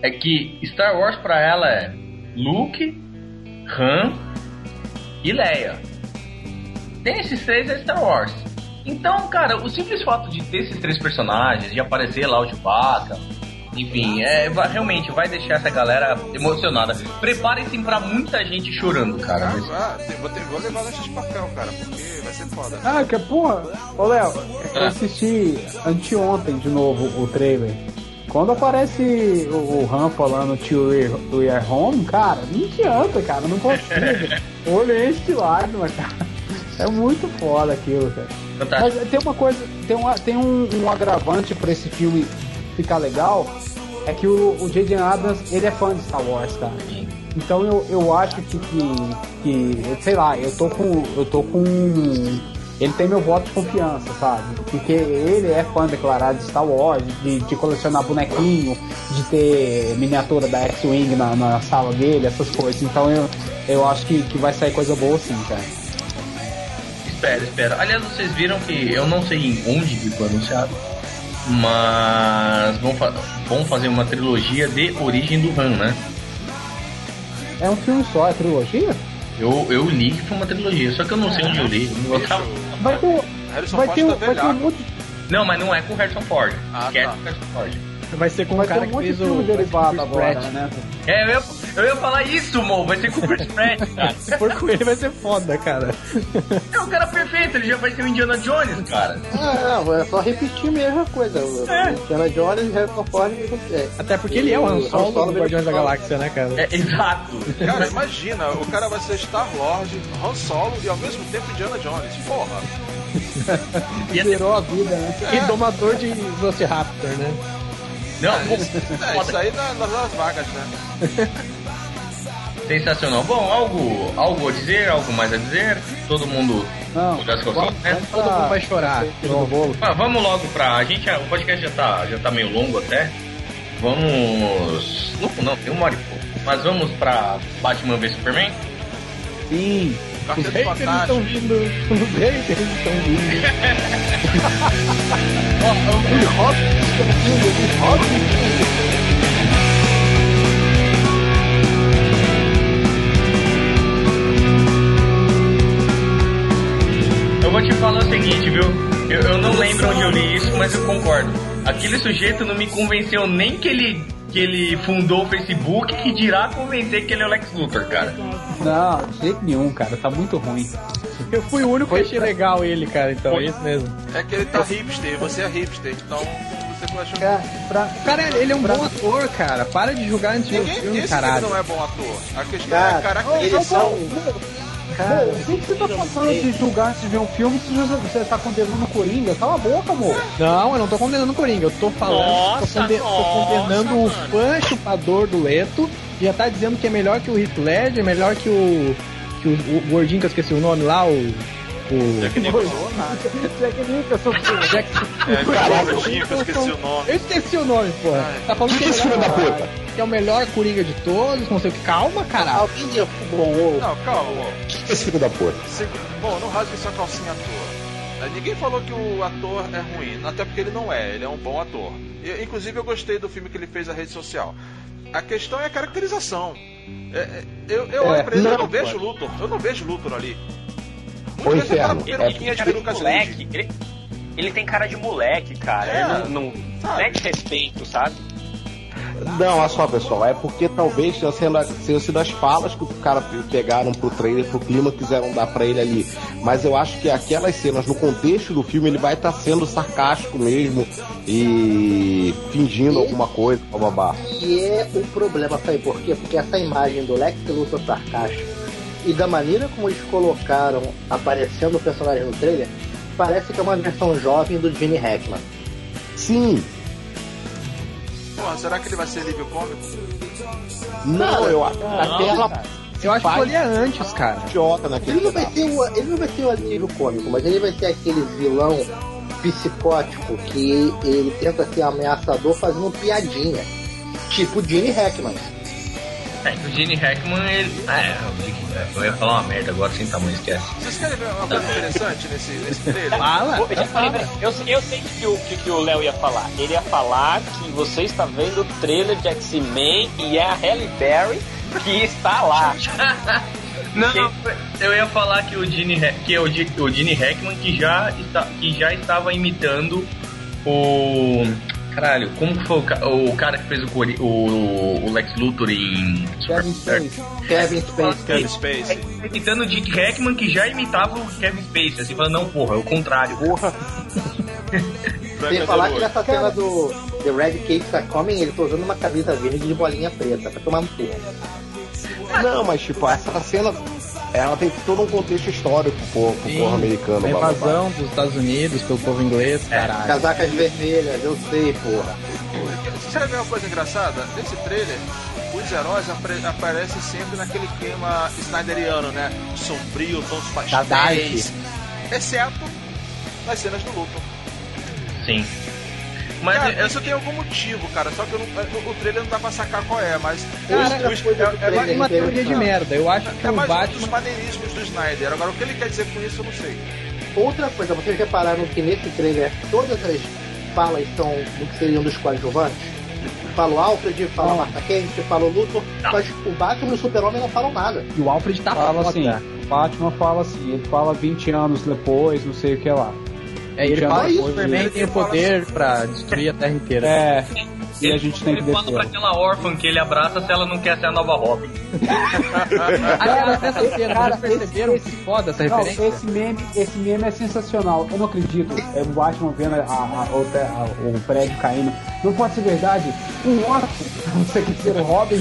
é que Star Wars pra ela é Luke, Han e Leia. Tem esses três é Star Wars. Então, cara, o simples fato de ter esses três personagens, de aparecer lá o Chewbacca, enfim, é, vai, realmente vai deixar essa galera emocionada. Preparem-se pra muita gente chorando, cara. Ah, ah, vou, ter, vou levar lanche de papel, cara, porque vai ser foda. Ah, que porra. Ô, Léo, eu assisti anteontem de novo o trailer. Quando aparece o, o Han falando to We Are Home, cara, não adianta, cara, não consigo. O olho enche de lágrimas, cara. É muito foda aquilo, cara. Fantástico. Mas tem uma coisa, tem, uma, tem um, um agravante pra esse filme ficar legal, é que o J J Abrams, ele é fã de Star Wars, cara. Então eu, eu acho que, que, que, sei lá, eu tô com, eu tô com, ele tem meu voto de confiança, sabe? Porque ele é fã declarado de Star Wars, de, de colecionar bonequinho, de ter miniatura da X-Wing na, na sala dele, essas coisas. Então eu, eu acho que, que vai sair coisa boa sim, cara. Espera, espera. Aliás, vocês viram que eu não sei onde que foi anunciado, mas vão, fa- vão fazer uma trilogia de origem do Han, né? É um filme só, é trilogia? Eu, eu li que foi uma trilogia, só que eu não sei onde eu li. Eu não, tava... Vai ter, Harrison vai Ford ter, tá vai ter um velhaco. monte, não, mas não é com o Harrison Ford. Ah, que é tá. com o Harrison Ford. Vai ser com vai o ter cara um que monte de fez filme o derivado vai ser agora, Chris Pratt. né? É, eu ia, eu ia falar isso, Mo, vai ser com o Chris Pratt, cara. Se for com ele vai ser foda, cara. É o cara perfeito, ele já vai ser o Indiana Jones, cara. Ah, não, é só repetir a mesma coisa. O É. Indiana Jones e Harrison Ford. É. Até porque ele é o Han O Han Solo Solo do Guardiões da Solo. Galáxia, né, cara? É, exato. Cara, imagina, o cara vai ser Star-Lord, Han Solo e ao mesmo tempo Indiana Jones. Porra! Zerou a vida, né? E domador de Velociraptor, né? Não, É, bom, isso, é, isso aí na- nas horas vagas, né? sensacional. Bom, algo, algo a dizer, algo mais a dizer? Todo mundo Não, das calcinhas, né? vamos Todo mundo vai chorar. no bolo. Ah, vamos logo pra. A gente, o podcast já tá, já tá meio longo até. Vamos. Não, não, tem uma hora e pouco. Mas vamos pra Batman vs Superman? Sim. Os Quarteto haters estão Fantástico. vindo. Os haters estão vindo. Eu vou te falar o seguinte, viu? Eu, eu não lembro onde eu li isso, mas eu concordo. Aquele sujeito não me convenceu nem que ele, que ele fundou o Facebook, que dirá convencer que ele é o Lex Luthor, cara. Não, de jeito nenhum, cara. Tá muito ruim. Eu fui o único que achei legal ele, cara, então é isso mesmo. É que ele tá hipster, você é hipster, então você achou que. É, pra, Cara, ele é um bom ator, cara. Para de julgar antes de ver o Ninguém filme, disse que ele caralho. não é bom ator. A questão Cara, é a característica. eles são. Cara, o que que você tá passando de julgar antes de ver um filme se você tá condenando o Coringa? Cala a boca, amor. Não, eu não tô condenando o Coringa, eu tô falando, Nossa, tô, conde- tô nossa, condenando o fã chupador do Leto, que já tá dizendo que é melhor que o Heath Ledger, melhor que o, que o, o gordinho que eu esqueci o nome lá, o... o Jack Nicholson. Jack... É, cara, eu esqueci o nome. Eu esqueci o nome, porra. Ai. Tá falando que é, Esse filho da melhor, puta. que é o melhor Coringa de todos, não sei o que. Calma, caralho. alguém deu bom. Não, calma, amor. Esse filho da puta. Se- Bom, não rasgue sua calcinha à toa. É, Ninguém falou que o ator é ruim, até porque ele não é, ele é um bom ator. E, inclusive eu gostei do filme que ele fez, A Rede Social. A questão é a caracterização. É, é, eu eu É, olho pra ele, eu não, não vejo Luthor, eu não vejo Luthor ali. Ô, Muitas vezes Inferno, aquela Ele, peruquinha ele de tem cara de peruca de moleque. Ele, ele tem cara de moleque, cara. É, Ele não, não, não é de respeito, sabe? Não, olha só, pessoal, é porque talvez tenha sido, tenha sido as falas que o cara pegaram pro trailer, pro clima, quiseram dar pra ele ali. Mas eu acho que aquelas cenas, no contexto do filme, ele vai estar sendo sarcástico mesmo e fingindo alguma coisa, babá. E é o problema, sabe por quê? Porque essa imagem do Lex Luthor sarcástico e da maneira como eles colocaram aparecendo o personagem no trailer, parece que é uma versão jovem do Gene Hackman. Sim, Porra, será que ele vai ser livro cômico? não, eu acho que aquela Eu acho que faz foi antes, cara. idiota naquele Ele não vai pedaço. ser o, ele não vai ser o alívio cômico, mas ele vai ser aquele vilão psicótico que ele tenta ser ameaçador fazendo piadinha. Tipo Gene Hackman. É, que o Gene Hackman, ele... É, eu ia falar uma merda agora sem tamanho, esquece. Vocês querem ver uma coisa interessante nesse, nesse trailer? Fala, Eu, eu, eu sei o que, o que, que o Léo ia falar. Ele ia falar que você está vendo o trailer de X-Men e é a Halle Berry que está lá. Não, eu ia falar que o Gene, que é o, o Gene Hackman que já, está, que já estava imitando o... Caralho, como que foi o, o cara que fez o, o, o Lex Luthor em... Kevin Spacey. Kevin Spacey. Kevin Spacey. Imitando o Dick Hackman que já imitava o Kevin Spacey. Assim, falando, não, porra, é o contrário. Porra. Sem falar que nessa cena do The Red Cape Tá Coming, ele tá usando uma camisa verde de bolinha preta pra tomar no cu. Não, mas tipo, essa cena, ela tem todo um contexto histórico pro povo, pro povo americano. A blá, blá, blá. invasão dos Estados Unidos pelo povo inglês, caralho. Casacas vermelhas, eu sei, porra. Você quer ver uma coisa engraçada? Nesse trailer, os heróis apare- aparecem sempre naquele clima snyderiano, né? Sombrio, tons pastéis. Exceto nas cenas do Luthor. Sim. Mas Cara, eu, isso tem algum motivo, cara. Só que eu não, o, o trailer não dá pra sacar qual é, mas. Cara, os- coisa do é, é, mais- trailer Uma teoria de merda. Eu acho que é o mais um dos Batman... maneiríssimos do Snyder. Agora, o que ele quer dizer com isso, eu não sei. Outra coisa, vocês repararam que nesse trailer todas as falas são do que seriam dos coadjuvantes? Fala o Alfred, fala a Martha Kent, fala o Luthor, mas o Batman e o Super-Homem não falam nada. E o Alfred tá Fala foda. assim, o Batman fala assim, ele fala vinte anos depois, não sei o que lá. É, ele Já fala que o depois Superman ele tem o fala poder pra destruir a Terra inteira. É, e a gente tem que ele fala pra descer. aquela órfã que ele abraça se ela não quer ser a nova Robin. Aliás, nessa cena, Cara, vocês perceberam esse- que foda essa Não, referência? esse meme, esse meme é sensacional. Eu não acredito. É o Batman vendo a, a- o, te- a- o prédio caindo. Não pode ser verdade. Um órfão, você quer ser o Robin?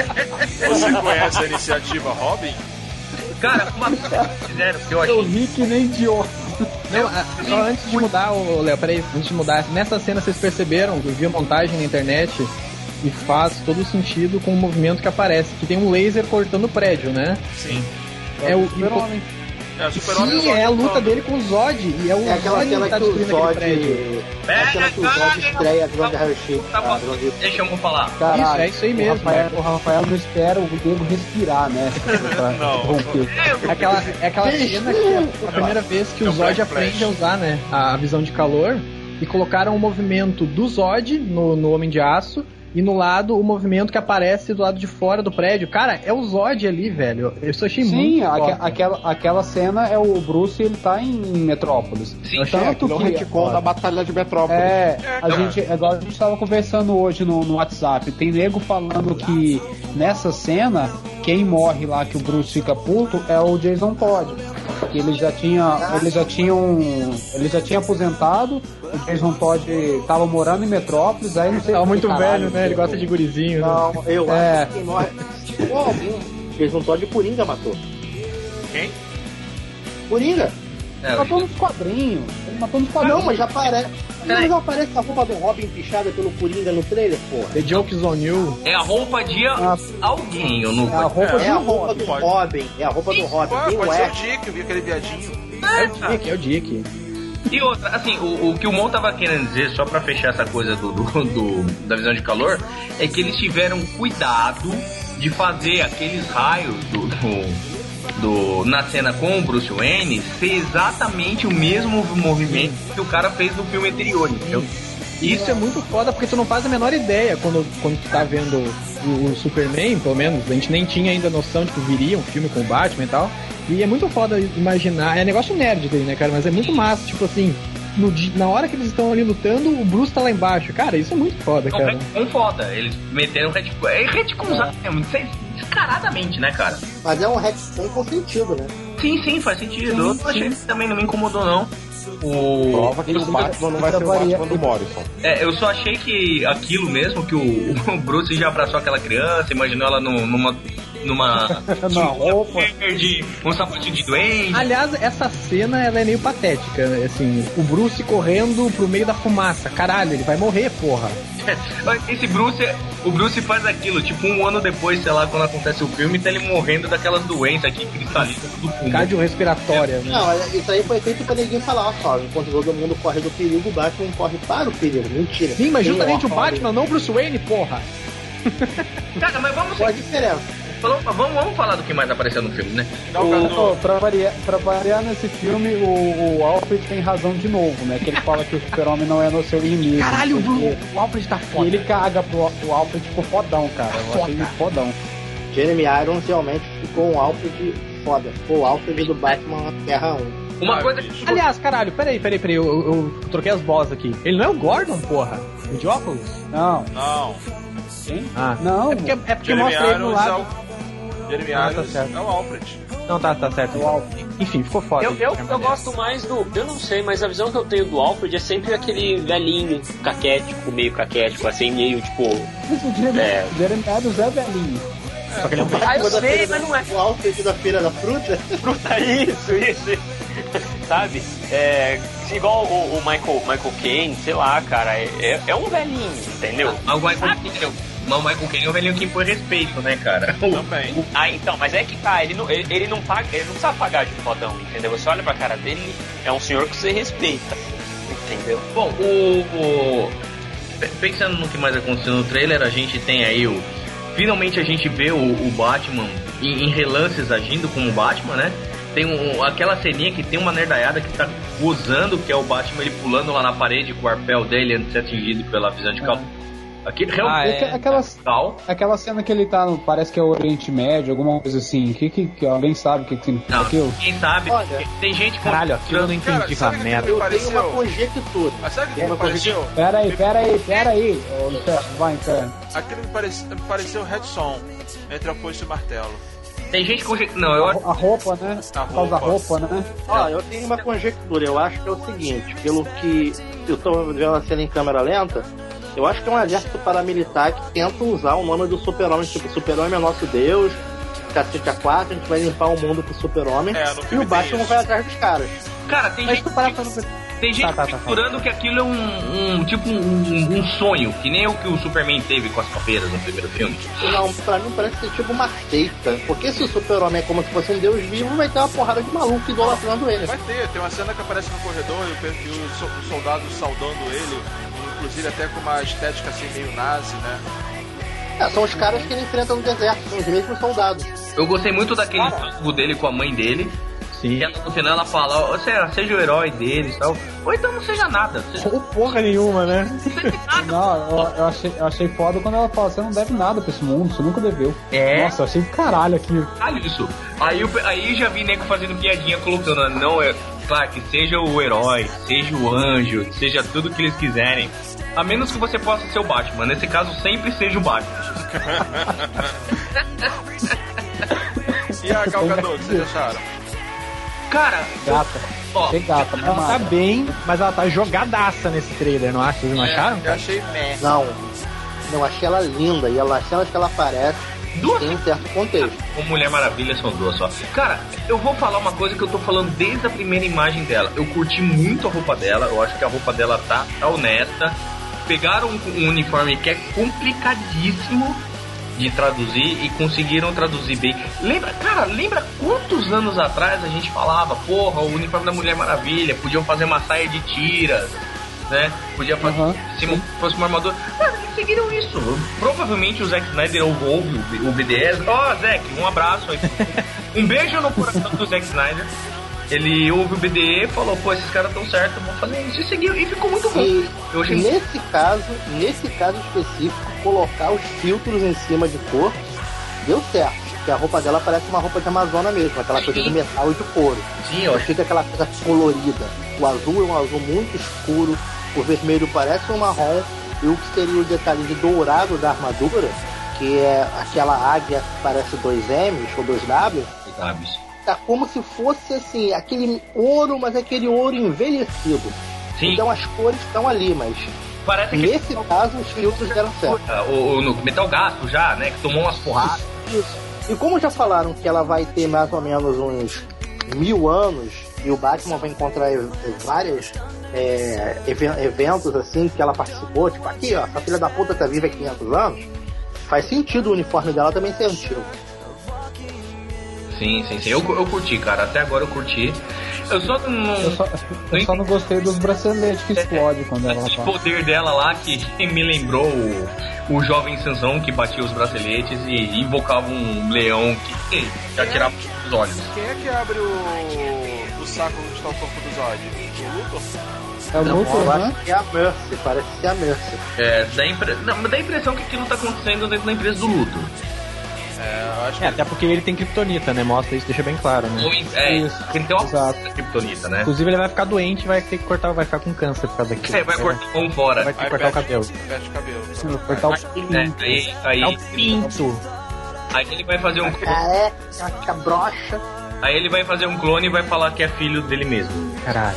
Você conhece a iniciativa Robin? Cara, uma coisa que fizeram que eu Eu achei... ri que nem idiota. Não, a- só antes de mudar, o Léo, peraí, antes de mudar, nessa cena vocês perceberam, eu vi a montagem na internet e faz todo sentido com o movimento que aparece, que tem um laser cortando o prédio, né? Sim. É o Super-Homem. É, o Super-Homem Sim, e o é a Zod luta lutando. dele com o Zod, e é o É aquela Zod cena que tá que o destruindo aquele prédio. Zod. É aquela que o Zod estreia a visão de Hiroshima. Tá Ah, bom, visão de- deixa eu falar. Caralho, Isso, é isso aí mesmo, O Rafael, né? o Rafael não espera o Diego respirar, né? Pra Não. romper. É aquela, é aquela cena que é a primeira vez que É o um Zod Black aprende Flash. a usar, né, a visão de calor, e colocaram o movimento do Zod no, no Homem de Aço, e no lado o movimento que aparece do lado de fora do prédio. Cara, é o Zod ali, velho. Eu só achei Sim, muito aque- foda. aquela, aquela cena é o Bruce, ele tá em Metrópolis. Sim, É, Tanto aquilo é um que retcon da Batalha de Metrópolis. É, a É, gente, agora a gente tava conversando hoje no, no WhatsApp. Tem nego falando que nessa cena, quem morre lá que o Bruce fica puto é o Jason Todd. Que ele já tinha. Ele já tinha um. Ele já tinha aposentado. O Jason Todd tava morando em Metrópolis, aí não sei. Tava por muito que caralho, velho, né? Ele gosta de gurizinho. Né? Não, eu É. acho que quem morre. Ou alguém fez um Todd Coringa matou. Quem? Coringa? É, Matou nos quadrinhos. Ele matou nos quadrinhos. Não, mas já aparece. Não, já aparece a roupa do Robin pichada pelo Coringa no trailer, porra. The Joke's on You. é a roupa de Ah. alguém, eu não É a roupa É a do roupa do pode. Robin. É a roupa do Robin. Pô, Tem o pode ser o Ash. Dick, eu vi aquele viadinho. É o Dick, é o Dick. E outra, assim, o, o que o Mon tava querendo dizer, só pra fechar essa coisa do, do, do- da visão de calor, é que eles tiveram cuidado de fazer aqueles raios do, do, do- na cena com o Bruce Wayne ser exatamente o mesmo movimento que o cara fez no filme anterior, entendeu? E isso é muito foda porque tu não faz a menor ideia quando, quando tu tá vendo o, o Superman, pelo menos. A gente nem tinha ainda noção de que viria um filme com o Batman e tal. E é muito foda imaginar. É negócio nerd dele, né, cara? Mas é muito massa, tipo assim. No, di- na hora que eles estão ali lutando, o Bruce tá lá embaixo. Cara, isso é muito foda, Então, cara. retcon foda. Eles meteram retcon. É retconzado mesmo, descaradamente, né, cara? Mas é um retcon com sentido, né? Sim, sim, faz sentido. Eu achei que também não me incomodou, não. O... Prova que o Batman não vai ser o Batman do Morrison. É, eu só achei que aquilo mesmo, que o, o Bruce já abraçou aquela criança, imaginou ela num- numa. numa. Na roupa. verde, um sapatinho de duende. Aliás, essa cena ela é meio patética, né? Assim, o Bruce correndo pro meio da fumaça. Caralho, ele vai morrer, porra. Esse Bruce, o Bruce faz aquilo, tipo um ano depois, sei lá, quando acontece o filme, tá ele morrendo daquelas doenças aqui cristalinas do pulmão. Cardiorrespiratória, né? Não, isso aí foi feito pra ninguém falar, ó, só, enquanto todo mundo corre do perigo, o Batman corre para o perigo. Mentira. Sim, mas Tem justamente o Robin. Batman, não o Bruce Wayne, porra. Cara, mas vamos... Qual a diferença? Vamos, vamos, vamos falar do que mais apareceu no filme, né? O, pra, variar, pra variar nesse filme, o, o Alfred tem razão de novo, né? Que ele fala que o super-homem não é no seu inimigo. Caralho, o, porque... o Alfred tá foda. E ele caga pro o Alfred ficou fodão, cara. Eu Foda. achei ele fodão. Jeremy Irons realmente ficou um Alfred foda. Ficou o Alfred do Batman Terra um. Uma Ah, coisa bicho. que... Aliás, caralho, peraí, peraí, peraí. Eu, eu, eu troquei as bolas aqui. Ele não é o Gordon, porra? O de óculos? Não. Não. Quem? Ah, Não. É porque, é porque Jeremy mostra ele no Irons lado. é o... Jeremy Ah, tá Irons certo. é o Alfred. Não, tá, tá certo. O Alfred. Enfim, ficou foda. Eu, eu, eu gosto mais do. Eu não sei, mas a visão que eu tenho do Alfred é sempre aquele velhinho, caquético, meio caquético, assim, meio tipo. Mas o Jeremy, É. Jeremy Irons é velhinho. Só que ele é um Ah, eu Da sei, feira mas da- não é. O Alfred da Feira da Fruta? Fruta, isso, isso. Sabe? É, igual o, o Michael, Michael Caine, sei lá, cara, é, é um velhinho, entendeu? Mas o Michael Caine, mas o Michael Caine é o velhinho que impõe respeito, né, cara? Também. Ah, então, mas é que tá, ele não, ele, ele não paga, ele não sabe pagar de fodão, entendeu? Você olha pra cara dele, é um senhor que você respeita, entendeu? Bom, o, o- pensando no que mais aconteceu no trailer, a gente tem aí o... Finalmente a gente vê o, o Batman em, em relances agindo como Batman, né? Tem um, aquela ceninha que tem uma nerdaiada que tá gozando, que é o Batman ele pulando lá na parede com o arpel dele antes de ser atingido pela visão de calma. Aquele Ah, realmente é. Aquelas, cal. aquela cena que ele tá no. Parece que é o Oriente Médio, alguma coisa assim. Que, que, que alguém sabe o que, que significa Não, aquilo? quem sabe, Olha. tem gente com... Caralho, aquilo eu não Cara, entendi sabe essa que merda. eu- Eu tenho Pareceu. uma conjectura. Mas sabe o que Uma me pareceu? Pera aí, pera aí, pera aí. Ô, Inferno, vai, Inferno. Aquilo me, parece, me pareceu Red Son entre a foice e o martelo. Tem gente com... Não, eu A, acho... a roupa, né? A Por causa da roupa. roupa, né? Ó, eu tenho uma conjectura. Eu acho que é o seguinte, pelo que eu tô vendo a cena em câmera lenta, eu acho que é um exército paramilitar que tenta usar o nome do super-homem, tipo, super-homem é nosso deus, cacete a quatro, a gente vai limpar o mundo pro super-homem, É, no e filme o Batman tem vai isso. atrás dos caras. Cara, tem Mas gente... tu para pra não ver. Tem gente Tá, tá, tá, configurando que aquilo é um, um tipo um, um sonho, que nem o que o Superman teve com as caveiras no primeiro filme. Não, pra mim parece ser tipo uma seita, porque se o super-homem é como se fosse um deus vivo, vai ter uma porrada de maluco idolatrando ele. Vai ter, tem uma cena que aparece no corredor e o, pe- e o so- o soldado saudando ele, inclusive até com uma estética assim meio nazi, né? É, são os caras que ele enfrenta no deserto, são os mesmos soldados. Eu gostei muito daquele diálogo dele com a mãe dele. Sim. E ela, no final ela fala, "Ô, seja, seja o herói deles e tal. Ou então não seja nada. Seja, Ou porra nenhuma, né? Não, eu, eu, achei, eu achei foda quando ela fala: você não deve nada pra esse mundo, você nunca deveu. É. Nossa, eu achei do caralho aquilo. caralho isso. Aí, eu- aí já vi nego fazendo piadinha colocando, não é. Claro, que seja o herói, seja o anjo, seja tudo que eles quiserem. A menos que você possa ser o Batman. Nesse caso, sempre seja o Batman. E a Gal Gadot, o que vocês acharam? Cara, Gata. ó, Achei gata, mas Ela tá magra. bem, mas ela tá jogadaça nesse trailer, não acha? Vocês não acharam? Eu achei meh. Não, não, achei ela linda, e ela, as cenas que ela aparece duas tem um certo contexto. com Mulher Maravilha são duas só. Cara, eu vou falar uma coisa que eu tô falando desde a primeira imagem dela. Eu curti muito a roupa dela, eu acho que a roupa dela tá, tá honesta. Pegaram um, um uniforme que é complicadíssimo de traduzir e conseguiram traduzir bem. Lembra, cara, lembra quantos anos atrás a gente falava, porra, o uniforme da Mulher Maravilha, podiam fazer uma saia de tiras, né? Podia fazer Uhum, se não fosse uma armadura. Cara, eles seguiram isso. Provavelmente o Zack Snyder ouve o, o B D S. Ó, oh, Zack, um abraço aí. Um beijo no coração do Zack Snyder. Ele ouve o B D E e falou, pô, esses caras estão certos, vou fazer isso. E seguiu, e ficou muito bom. E Eu achei nesse caso, nesse caso específico, colocar os filtros em cima de cor deu certo. Porque a roupa dela parece uma roupa de Amazona mesmo, aquela coisa de metal e de couro. Sim, eu Não achei. fica aquela coisa colorida. O azul é um azul muito escuro, o vermelho parece um marrom, e o que seria o detalhe de dourado da armadura, que é aquela águia que parece dois M's ou dois W, Sabe isso. tá como se fosse assim, aquele ouro, mas aquele ouro envelhecido. Sim, Então as cores estão ali, mas parece que nesse caso os filtros deram certo. o, o no Metal Gasto já, né? Que tomou umas porradas. Isso. E como já falaram que ela vai ter mais ou menos uns mil anos e o Batman vai encontrar e- várias é, even- eventos assim que ela participou, tipo aqui ó, essa filha da puta tá viva há quinhentos anos, faz sentido o uniforme dela também ser antigo. Sim, sim, sim. Eu, eu curti, cara. Até agora eu curti. Eu só não. Eu só, eu só não gostei dos braceletes que explodem quando ela Esse passa. poder dela lá que me lembrou o, o jovem Sansão que batia os braceletes e invocava um leão que já tirava os olhos. Quem é que abre o, o saco onde está o corpo do Zod? O Luthor? É o Luthor, Eu né? acho que é a Mercy, parece ser a Mercy. É, dá, impre... não, dá a impressão que aquilo tá acontecendo dentro da empresa do Luthor. É, eu acho É, que até porque ele tem kryptonita, né? Mostra isso, deixa bem claro, né? Ou, é, Isso, ele tem uma exato. criptonita, né? Inclusive ele vai ficar doente, vai ter que cortar, vai ficar com câncer por causa daquilo. É, vai cortar um fora. Vai ter que Aí cortar o perde- cabelo. perde o cabelo. Vai cortar o pinto. É, aí, aí, É o pinto. aí ele vai fazer um Careca, brocha. aí ele vai fazer um clone e vai falar que é filho dele mesmo. Caralho.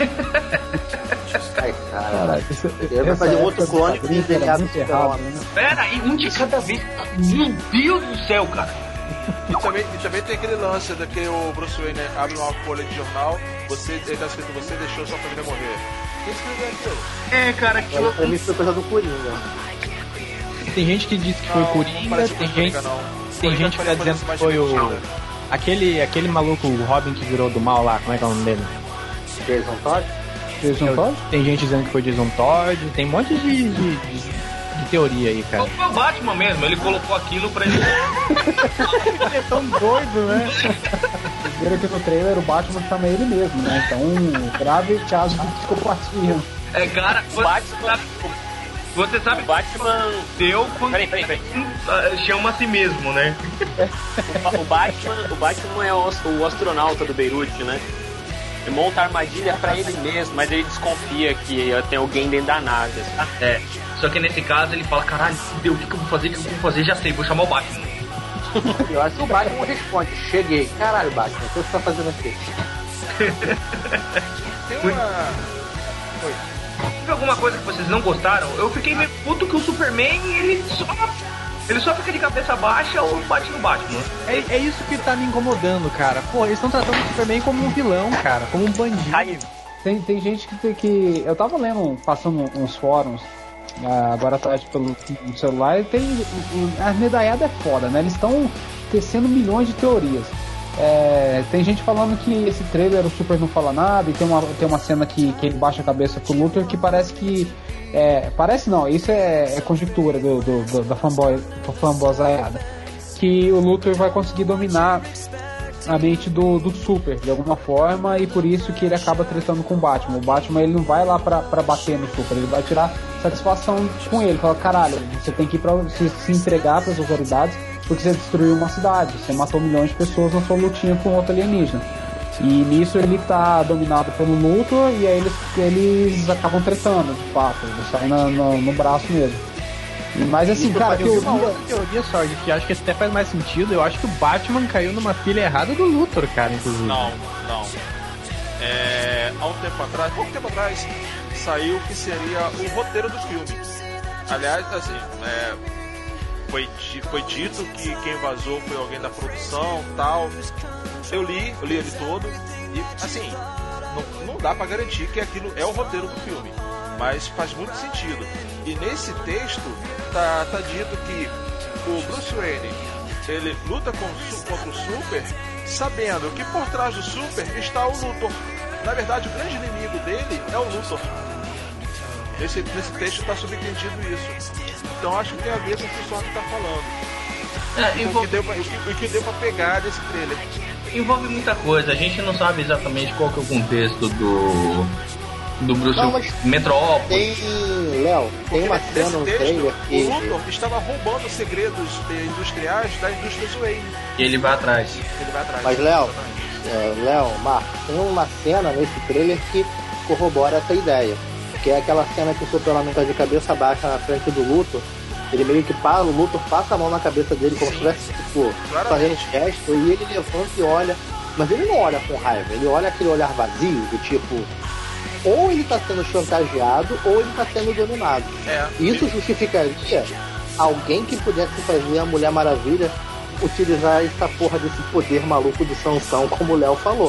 Ai, cara. Caralho, isso- Ele vai essa fazer época outro do clone quadrinho era desenhado muito por errado. homem. Pera aí, um de cada vez. Meu Deus do céu, cara. E também, e também tem aquele lance de que o Bruce Wayne abre uma folha de jornal, você, ele tá escrito, você deixou sua família morrer. Quem escreveu aquilo? É, cara, que Olha, pra mim foi coisa do Coringa. Tem gente que diz que foi Não, não Coringa, parece tem Coringa, gente, não. tem Coringa gente que tá parece dizendo que mais foi o... divertido. Aquele, aquele maluco, o Robin que virou do mal lá, como é que é o nome dele? Jason Todd? Jason Todd? Tem gente dizendo que foi Jason Todd, tem um monte de, de, de, de teoria aí, cara. Foi o Batman mesmo, ele colocou aquilo pra ele. Ele é tão doido, né? Vocês viram que no trailer o Batman chama ele mesmo, né? Então, um grave caso de psicopatia. É, cara, O você Batman, sabe, você sabe o Batman, deu quando peraí, peraí, peraí. ah, chama a si mesmo, né? O, o Batman, o Batman é o, o astronauta do Beirute, né? Ele monta a armadilha pra ele mesmo, mas ele desconfia que tem alguém dentro da nave. Assim. É. Só que nesse caso ele fala, caralho, fudeu, o que, que eu vou fazer? O que, que eu vou fazer? Já sei, vou chamar o Batman. Eu acho que o Batman responde, cheguei. Caralho, Batman, o que você tá fazendo aqui? Tem uma... Oi. Teve alguma coisa que vocês não gostaram? Eu fiquei meio puto que o Superman, ele só. Ele só fica de cabeça baixa ou bate no Batman. É, é isso que tá me incomodando, cara. Pô, eles estão tratando o Superman como um vilão, cara, como um bandido. Cai- Tem, tem gente que, tem que. Eu tava lendo, passando uns fóruns, ah, agora atrás pelo no celular, e tem. A medalhada é foda, né? Eles estão tecendo milhões de teorias. É, tem gente falando que esse trailer o Super não fala nada, e tem uma, tem uma cena que, que ele baixa a cabeça pro Luthor que parece que. É, parece não, isso é, é conjectura do, do, do, da fanboy, fanboyzaiada. Que o Luthor vai conseguir dominar a mente do, do Super de alguma forma, e por isso que ele acaba tretando com o Batman. O Batman ele não vai lá pra, pra bater no Super, ele vai tirar satisfação com ele. Fala, caralho, você tem que ir pra se, se entregar pras autoridades porque você destruiu uma cidade, você matou milhões de pessoas na sua lutinha com outro alienígena. E nisso ele tá dominado pelo Luthor, e aí eles, eles acabam tretando, de fato, eles saem no, no, no braço mesmo. Mas assim, cara, eu vi uma teoria... outra teoria, Sorg, que acho que até faz mais sentido. Eu acho que o Batman caiu numa pilha errada do Luthor, cara, inclusive. Não, não. É, há um tempo atrás, pouco tempo atrás, saiu que seria o roteiro do filme. Aliás, assim, é, foi, di- foi dito que quem vazou foi alguém da produção, tal. Eu li, eu li ele todo e, assim, não, não dá pra garantir que aquilo é o roteiro do filme, mas faz muito sentido. E nesse texto tá, tá dito que o Bruce Wayne ele luta com, contra o Super, sabendo que por trás do Super está o Luthor. Na verdade, o grande inimigo dele é o Luthor. Nesse, nesse texto está subentendido isso. Então acho que tem a ver com o que o Sork está falando. É, Então, o, que deu pra, o, que, o que deu pra pegar desse trailer. envolve muita coisa. A gente não sabe exatamente qual que é o contexto do do Bruce Não, mas Metrópolis. Tem, Léo, tem uma Porque cena nesse no texto, trailer que... o Luthor estava roubando segredos eh, industriais da indústria Wayne. E ele vai atrás. Ele vai atrás. Mas, Léo, Exatamente. É, Léo, Marcos, tem uma cena nesse trailer que corrobora essa ideia. Que é aquela cena que o Superman tá de cabeça baixa na frente do Luthor. Ele meio que para, o Luthor passa a mão na cabeça dele como se estivesse, tipo, fazendo gesto, e ele levanta e olha. Mas ele não olha com raiva, ele olha aquele olhar vazio, do tipo, ou ele tá sendo chantageado, ou ele tá sendo dominado. É. Isso justificaria alguém que pudesse fazer a Mulher Maravilha utilizar essa porra desse poder maluco de Sansão, como o Léo falou.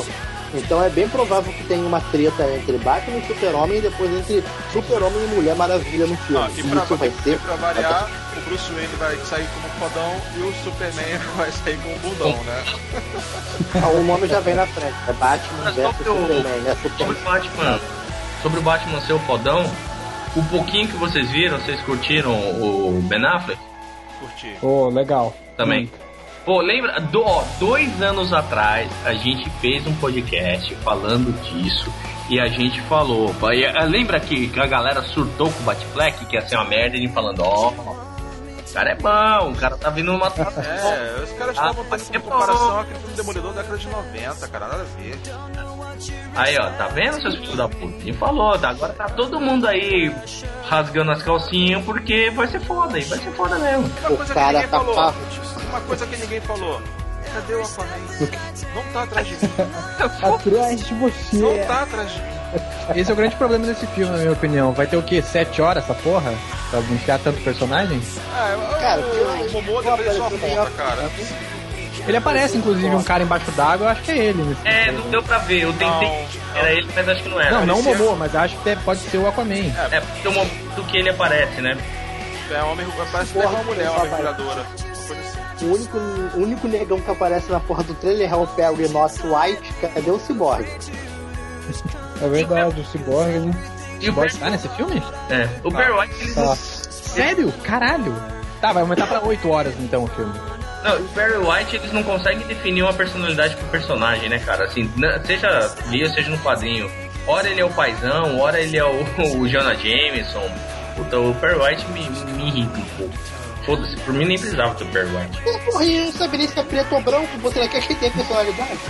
Então é bem provável que tenha uma treta entre Batman e Super-Homem e depois entre Super-Homem e Mulher Maravilha no filme. Ah, e pra, isso vai ser... e pra variar, o Bruce Wayne vai sair como fodão e o Superman vai sair como bundão, né? Ah, o nome já vem na frente. É Batman versus Superman, né? Sobre o Batman, sobre o Batman ser o fodão, o pouquinho que vocês viram, vocês curtiram o Ben Affleck? Curti. Oh, legal. Também. Hum. Pô, lembra, do, ó, dois anos atrás a gente fez um podcast falando disso e a gente falou, e, lembra que a galera surtou com o Batfleck, que ia ser uma merda, e ele falando, ó, o cara é bom, o cara tá vindo uma... É, os caras estavam ah, fazendo comparação àquele filme Demolidor da década de noventa, cara, nada a ver. Aí, ó, tá vendo, seus filhos da puta? Ele falou, tá, agora tá todo mundo aí rasgando as calcinhas porque vai ser foda aí, vai ser foda mesmo. Uma coisa O cara que ninguém tá falou, pa- uma coisa que ninguém falou, cadê o Aquaman? Não tá atrás de mim, Atrás de você. não tá atrás de mim. Esse é o grande problema desse filme, na minha opinião. Vai ter o quê? Sete horas essa porra? Pra enfiar tanto personagem? Ah, eu- Cara, o, o Momoa deveria ser uma apareceu ponta, cara. Ele aparece, inclusive, um cara embaixo d'água, eu acho que é ele. Nesse É, filme. não deu pra ver, eu tentei, Não. era ele, mas acho que não era. Não, não o parecia- Momoa, mas acho que pode ser o Aquaman. É, porque o momento que ele aparece, né? É um homem, parece que é Porra, uma mulher, uma só vai. mergulhadora. Uma coisa assim. O único, o único negão que aparece na porra do trailer é o Perry Not White. Cadê o Cyborg? É verdade, o Cyborg, né? E o Pode Per... estar nesse filme? É, o Per White, ele Tá. Sério? Caralho! Tá, vai aumentar pra oito horas então o filme. Não, o Barry White, eles não conseguem definir uma personalidade pro personagem, né, cara? Assim, na- seja livro, seja no quadrinho. Ora ele é o paizão, ora ele é o, o Jonah Jameson. Puta, o Barry White me, me irrita um pouco. Foda-se, por mim nem precisava do Barry White. Pô, porra, e eu não sabia se é preto ou branco, você não quer que tenha personalidade?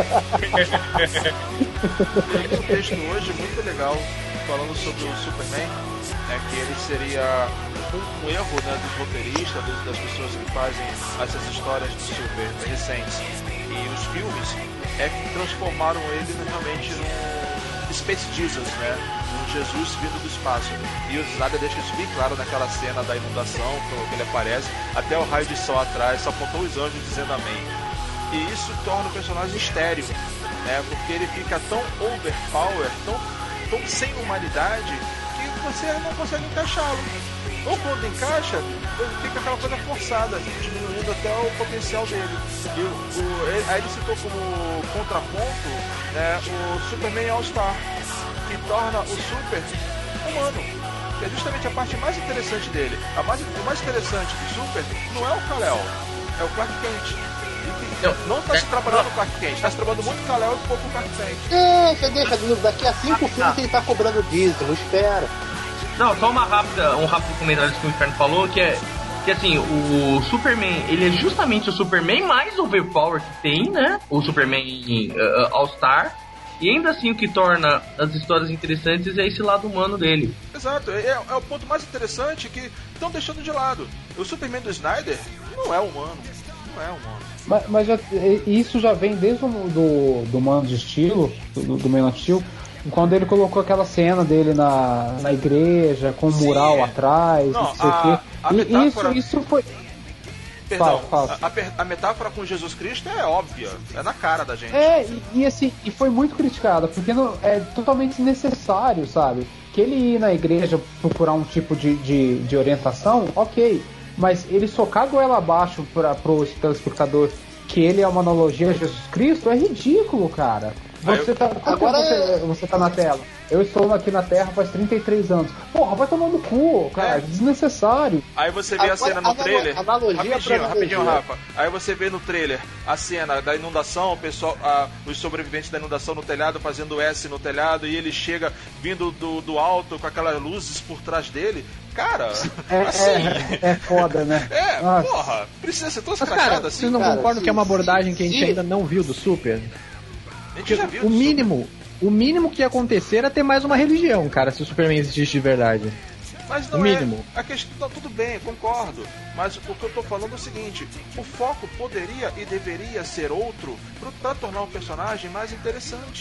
Tem um texto hoje muito legal falando sobre o Superman, né, que ele seria um, um erro, né, dos roteiristas, dos- das pessoas que fazem essas histórias do Super recentes e os filmes, é que transformaram ele realmente num Space Jesus, né, um Jesus vindo do espaço. E o Snyder deixa isso bem claro naquela cena da inundação, que ele aparece, até o raio de sol atrás, só faltou os anjos dizendo amém. E isso torna o personagem estéril, né? Porque ele fica tão overpower, tão, tão sem humanidade, que você não consegue encaixá-lo. Ou quando encaixa, fica aquela coisa forçada, diminuindo até o potencial dele. E o, o, ele, aí ele citou como contraponto, né, o Superman All-Star, que torna o Super humano. Que é justamente a parte mais interessante dele. A mais, o mais interessante do Super não é o Kal-El, é o Clark Kent. Não, Não está se trabalhando o Clark Kent, está se trabalhando muito Kal-El e pouco o Clark Kent. Deixa, deixa, daqui a cinco filmes ele tá cobrando dízimo, espera. Não, só uma rápida, um rápido comentário que o Inferno falou, que é que assim, o Superman, ele é justamente o Superman mais overpower que tem, né? O Superman uh, All-Star. E ainda assim o que torna as histórias interessantes é esse lado humano dele. Exato, é, é o ponto mais interessante que estão deixando de lado. O Superman do Snyder não é humano, não é humano. Mas, mas já- isso já vem desde o do, do Man de Estilo, do, do Man of Steel, quando ele colocou aquela cena dele na, na igreja, com o Sim. mural atrás, Não, não sei o a- quê. a E metáfora- isso, isso foi. Perdão, Fala, fala. A, a per- a metáfora com Jesus Cristo é óbvia, é na cara da gente. É, e, e assim, e foi muito criticada, porque não, é totalmente desnecessário, sabe? Que ele ir na igreja procurar um tipo de, de, de orientação, ok. Mas ele socar a goela abaixo para pro telespectador que ele é uma analogia a Jesus Cristo é ridículo, cara. Você tá, agora você, você tá na tela. Eu estou aqui na Terra faz trinta e três anos. Porra, vai tomar no cu, cara. É. Desnecessário. Aí você vê a Agora, cena no analo- trailer. analogia rapidinho, pra analogia. rapidinho, Rafa. Aí você vê no trailer a cena da inundação, o pessoal, a- os sobreviventes da inundação no telhado fazendo S no telhado, e ele chega vindo do, do alto com aquelas luzes por trás dele. Cara, É, assim. é, é foda, né? É, Nossa. porra, precisa ser tão Mas, cara, escrachado assim. vocês não cara, concordam se- que é uma abordagem que a gente se- ainda não viu do Super? A gente já viu O isso. mínimo, o mínimo que ia acontecer era ter mais uma religião, cara, se o Superman existisse de verdade. Mas não o mínimo. é a questão. Não, tudo bem, concordo. Mas o que eu tô falando é o seguinte: o foco poderia e deveria ser outro pra tornar o personagem mais interessante.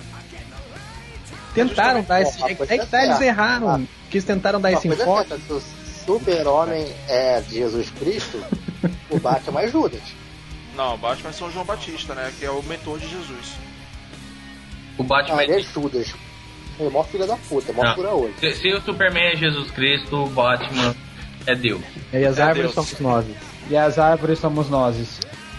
Tentaram dar esse. Uma É coisa que tá, eles certa. erraram. Que eles tentaram dar Uma esse coisa enfoque. certa, se o Super-Homem é Jesus Cristo, o Batman é Judas. Não, Batman é São João Batista, né? Que é o mentor de Jesus. O Batman Ah, ele é Judas. Ele é mó filho da puta, é mó Não. fura olho. Se, se o Superman é Jesus Cristo, o Batman é Deus. E as É árvores Deus. somos nós. E as árvores somos nós.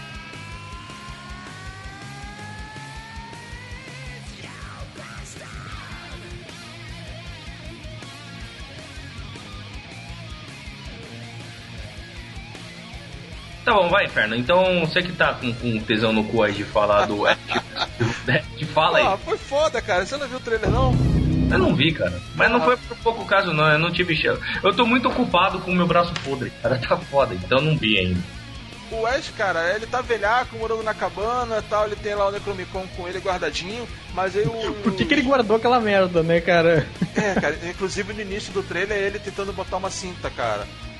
Tá bom, vai, Inferno. Então, você que tá com, com tesão no cu aí de falar do Ash, de fala Ah, aí. foi foda, cara. Você não viu o trailer, não? Eu não vi, cara. Mas não foi por pouco caso, não. Eu não tive chance. Eu tô muito ocupado com o meu braço podre, cara. Tá foda, então eu não vi ainda. O Ash, cara, ele tá velhaco, morando na cabana e tal. Ele tem lá o Necromicon com ele guardadinho. Mas aí o... Por que, que ele guardou aquela merda, né, cara? É, cara. Inclusive no início do trailer, ele tentando botar uma cinta, cara.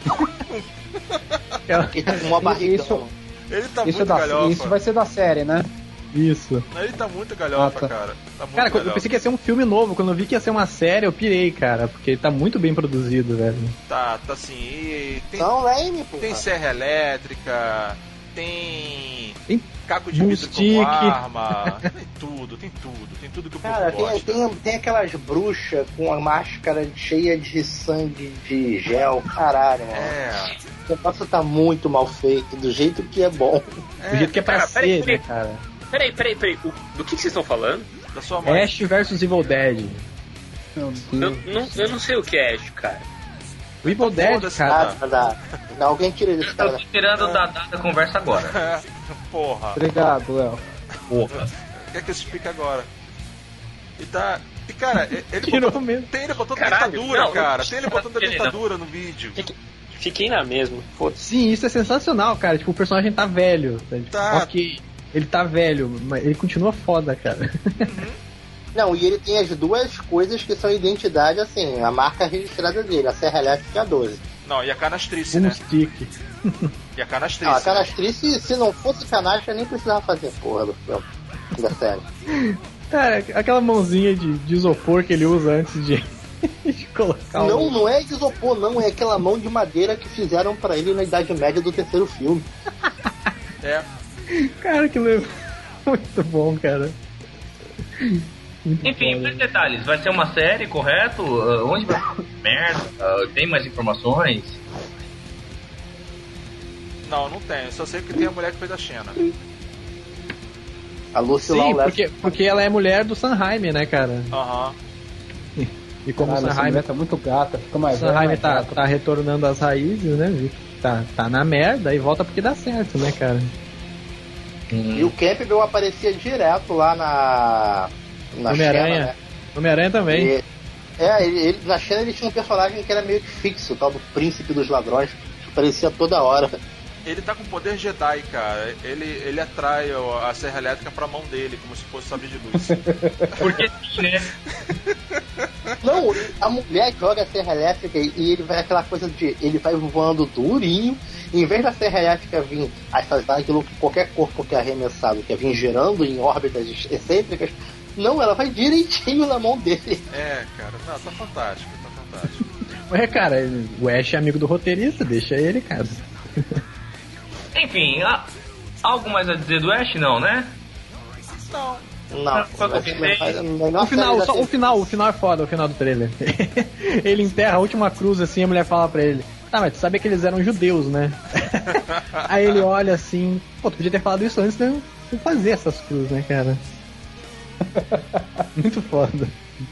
Ele tá com uma barriga. Isso, Ele tá isso, muito é da, galhofa. isso vai ser da série, né? Isso. Ele tá muito galhofa, Ah, tá. cara. Tá muito Cara, eu galhofa. pensei que ia ser um filme novo. Quando eu vi que ia ser uma série, eu pirei, cara. Porque ele tá muito bem produzido, velho. Tá, tá assim. E tem, Não, Raimi, pô. tem serra elétrica, tem. Tem Caco de vidro Bullstick. como arma. Tem tudo, tem tudo. Tem tudo que o povo Cara, tem, gosta. tem, tem aquelas bruxas com a máscara cheia de sangue de gel, caralho, mano. É. O negócio tá muito mal feito, do jeito que é bom. Do jeito que é pra cara, ser, peraí, né, peraí. cara? Peraí, peraí, peraí. O- do que, que vocês estão falando? Da sua mãe. Ash versus Evil Dead. Meu Eu Deus. não, eu não sei o que é Ash, cara. O Evil Dead, Foda-se, cara. Ah, dá. Não, alguém tira ele, Eu cara. tô tirando da, da conversa agora. É. Porra. Obrigado, Léo. Porra. Quer que eu explique agora? E tá. E cara, ele Tirou botou, mesmo. tem ele botando Caralho, dentadura, não, cara. não- Tem ele botando ele não. dentadura no vídeo. Fiquei na mesma. Foda-se. Sim, isso é sensacional, cara. Tipo, o personagem tá velho. Tá? Tipo, Tá. Ok, ele tá velho, mas ele continua foda, cara. Não, e ele tem as duas coisas que são identidade, assim, a marca registrada dele, a Serra Elétrica doze. Não, e a canastrice, Um né? stick. E a canastrice. Não, a canastrice, se não fosse canastra, nem precisava fazer porra do filme, da série. Cara, aquela mãozinha de, de isopor que ele usa antes de, de colocar o... Não, não é de isopor, não, é aquela mão de madeira que fizeram pra ele na Idade Média do terceiro filme. É. Cara, que legal. Muito bom, cara. Muito Enfim, bom, mais detalhes. Vai ser uma série, correto? Ah, onde vai ser? Merda? Ah, tem mais informações? Não, não tem. Eu só sei que tem a mulher que fez a Xena. A Lucy Sim, Lawless. porque, porque ela é mulher do Sanheim, né, cara? Aham. E como Caralho, o essa Sanheim, mulher tá muito gata, fica o mais velha, Sanheim mais tá, gata. tá retornando às raízes, né? Viu que Tá, tá na merda e volta porque dá certo, né, cara? E o Campbell aparecia direto lá na. Na Homem-Aranha. Xena, né? Homem-Aranha também. E- é, ele, ele- na Xena ele tinha um personagem que era meio que fixo, o tal do Príncipe dos Ladrões, que aparecia toda hora. Ele tá com poder Jedi, cara. Ele, ele atrai o- a serra elétrica pra mão dele, como se fosse sabre de luz. Porque sim, né? Não, a mulher joga a serra elétrica e ele vai aquela coisa de. Ele vai voando durinho, e em vez da serra elétrica vir a fazer aquilo que qualquer corpo que é arremessado, que é vir girando em órbitas excêntricas, não, ela vai direitinho na mão dele. É, cara. Não, tá fantástico, tá fantástico. Ué, cara, o Ash é amigo do roteirista, deixa ele, cara. Enfim, há algo mais a dizer do Ash? Não, né? Não. Não, Ah, acho que não faz a menor O final, série só, da- o final, o final é foda, o final do trailer. Ele enterra a última cruz assim, a mulher fala pra ele: "Tá, mas tu sabia que eles eram judeus, né?" Aí ele olha assim: "Pô, tu podia ter falado isso antes de eu de eu fazer essas cruzes, né, cara?" Muito foda.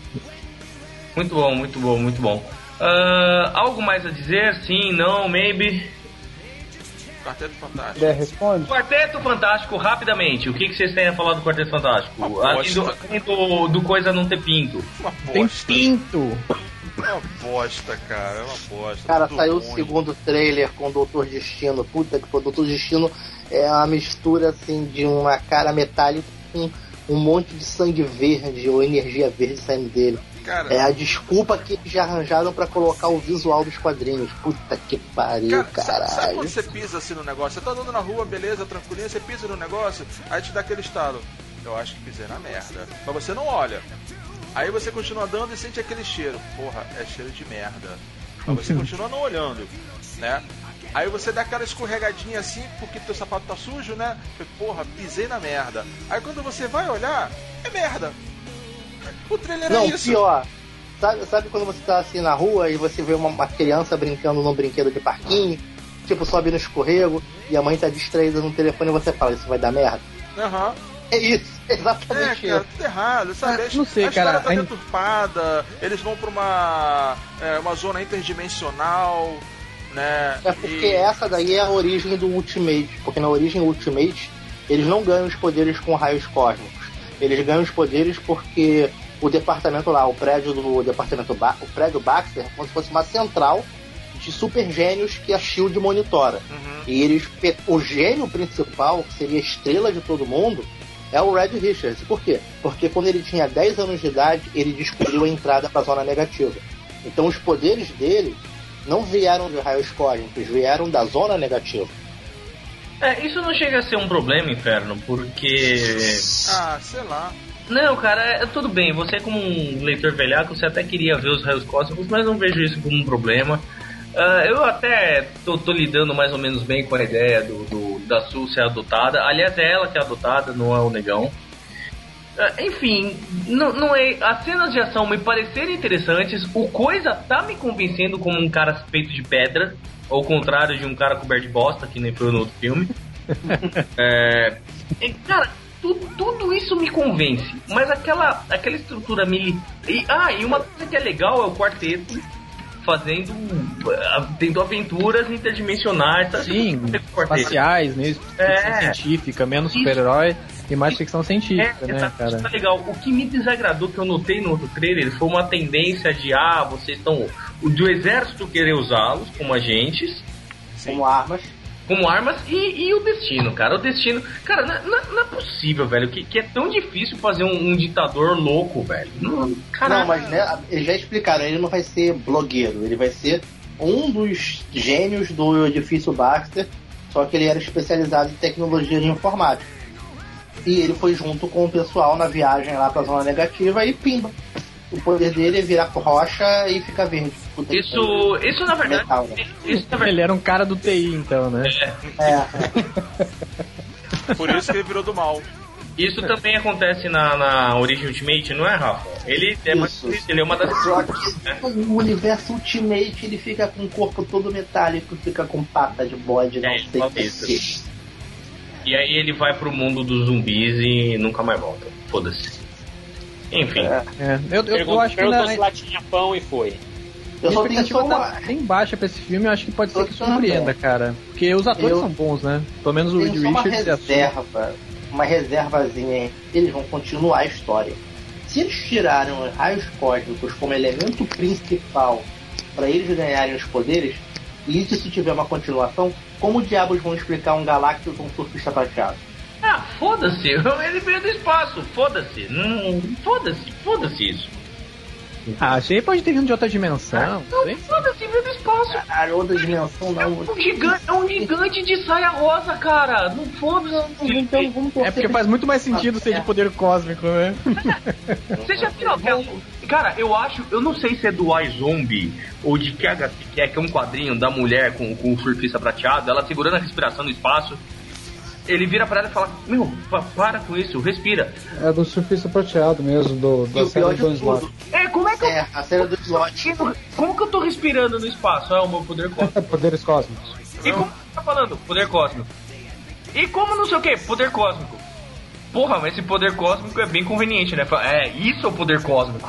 Muito bom, muito bom, muito bom. Ah, algo mais a dizer? Sim, não, maybe. Quarteto Fantástico. Puder, responde. Quarteto Fantástico, rapidamente. O que, que vocês têm a falar do Quarteto Fantástico? Uma Além do, bosta. além do, do coisa não ter pinto. Uma Tem bosta. pinto! Uma bosta, cara. É uma bosta. Cara, tudo saiu o ruim. segundo trailer com o doutor Destino. Puta que foi, o doutor Destino é uma mistura assim de uma cara metálica com um monte de sangue verde ou energia verde saindo dele. Cara, É a desculpa que eles já arranjaram pra colocar o visual dos quadrinhos. Puta que pariu, Cara, sabe, sabe caralho. quando você pisa assim no negócio? Você tá andando na rua, beleza, tranquilinho, você pisa no negócio, aí te dá aquele estalo. Eu acho que pisei na merda. Mas você não olha. Aí você continua andando e sente aquele cheiro. Porra, é cheiro de merda. Mas você continua não olhando, né? Aí você dá aquela escorregadinha assim, porque teu sapato tá sujo, né? Porra, pisei na merda. Aí quando você vai olhar, é merda. O trailer Não, é isso. pior. Sabe, sabe quando você tá assim na rua e você vê uma, uma criança brincando num brinquedo de parquinho, tipo, sobe no escorrego e a mãe tá distraída no telefone e você fala, isso vai dar merda? Aham. Uhum. É isso, exatamente é, cara, isso. tudo errado, sabe? Ah, não sei, a cara. história tá deturpada, eles vão pra uma, é, uma zona interdimensional, né? É porque e... essa daí é a origem do Ultimate, porque na origem do Ultimate eles não ganham os poderes com raios cósmicos. Eles ganham os poderes porque o departamento lá, o prédio do departamento ba- o prédio Baxter, é como se fosse uma central de super gênios que a SHIELD monitora. Uhum. E eles, o gênio principal, que seria a estrela de todo mundo, é o Red Richards. Por quê? Porque quando ele tinha dez anos de idade, ele descobriu a entrada para a zona negativa. Então os poderes dele não vieram de raios cósmicos, vieram da zona negativa. É, isso não chega a ser um problema, Inferno, porque... Ah, sei lá. Não, cara, é, tudo bem, você como um leitor velhaco, você até queria ver os raios cósmicos, mas não vejo isso como um problema. Uh, eu até tô, tô lidando mais ou menos bem com a ideia do, do, da Sul ser adotada. Aliás, é ela que é adotada, não é o negão. Uh, enfim, não, não é, as cenas de ação me pareceram interessantes. O Coisa tá me convencendo como um cara feito de pedra, ao contrário de um cara coberto de bosta, que nem foi no outro filme. é, e, cara, tu, tudo isso me convence. Mas aquela, aquela estrutura militar... Ah, e uma coisa que é legal é o quarteto fazendo, tendo aventuras interdimensionais, tá? Sim, espaciais, mesmo, ficção é. científica, menos super-herói e mais ficção científica, é, né, cara? Tá legal. O que me desagradou, que eu notei no outro trailer, foi uma tendência de, ah, vocês estão, do exército querer usá-los como agentes, como armas, como armas e, e o destino, cara, o destino, cara, não, não, não é possível, velho, que, que é tão difícil fazer um, um ditador louco, velho. Não, não, mas né, eles já explicaram, ele não vai ser blogueiro, ele vai ser um dos gênios do edifício Baxter, só que ele era especializado em tecnologia de informática. E ele foi junto com o pessoal na viagem lá pra zona negativa e pimba. O poder dele é virar rocha e ficar verde. Puta isso, isso na verdade. Metal, né? Isso na verdade. Ele era um cara do T I, então, né? É. é. Por isso que ele virou do mal. Isso também acontece na, na Origem Ultimate, não é, Rafa? Ele é, uma, ele é uma das. Só que o universo Ultimate ele fica com o corpo todo metálico, fica com pata de bode, não é, sei o que. E aí ele vai pro mundo dos zumbis e nunca mais volta. Foda-se. Enfim. É. É. Eu, eu, eu acho que na... se lá tinha pão e foi. Eu a expectativa tá bem baixa pra esse filme, eu acho que pode ser que surpreenda, cara. Porque os atores eu... são bons, né? Pelo menos o Reed Richards. Uma reserva, uma reservazinha aí. Eles vão continuar a história. Se eles tiraram os raios cósmicos como elemento principal para eles ganharem os poderes, e se isso tiver uma continuação, como diabos vão explicar um Galactus com um surfista prateado? Ah, foda-se, ele veio do espaço, foda-se, hum, foda-se, foda-se isso. Ah, achei que pode ter vindo de outra dimensão. Ah, não, foda-se, veio do espaço. Caralho, outra dimensão não. É um gigante, é um gigante de saia rosa, cara. Não foda-se. Então, vamos é porque faz muito mais sentido ser de poder cósmico, né? Você já viu? Cara, eu acho, eu não sei se é do iZombie ou de que é, que é um quadrinho da mulher com, com o surfista prateado, ela segurando a respiração no espaço. Ele vira pra ela e fala, meu, para com isso, respira. É do surfista prateado mesmo, do, da série do Slot. É, como é que é, eu... a série do Slot. Como que eu tô respirando no espaço? É o meu poder cósmico. Poderes cósmicos. E como você tá falando? Poder cósmico. E como não sei o que? Poder cósmico. Porra, mas esse poder cósmico é bem conveniente, né? É, isso é o poder cósmico.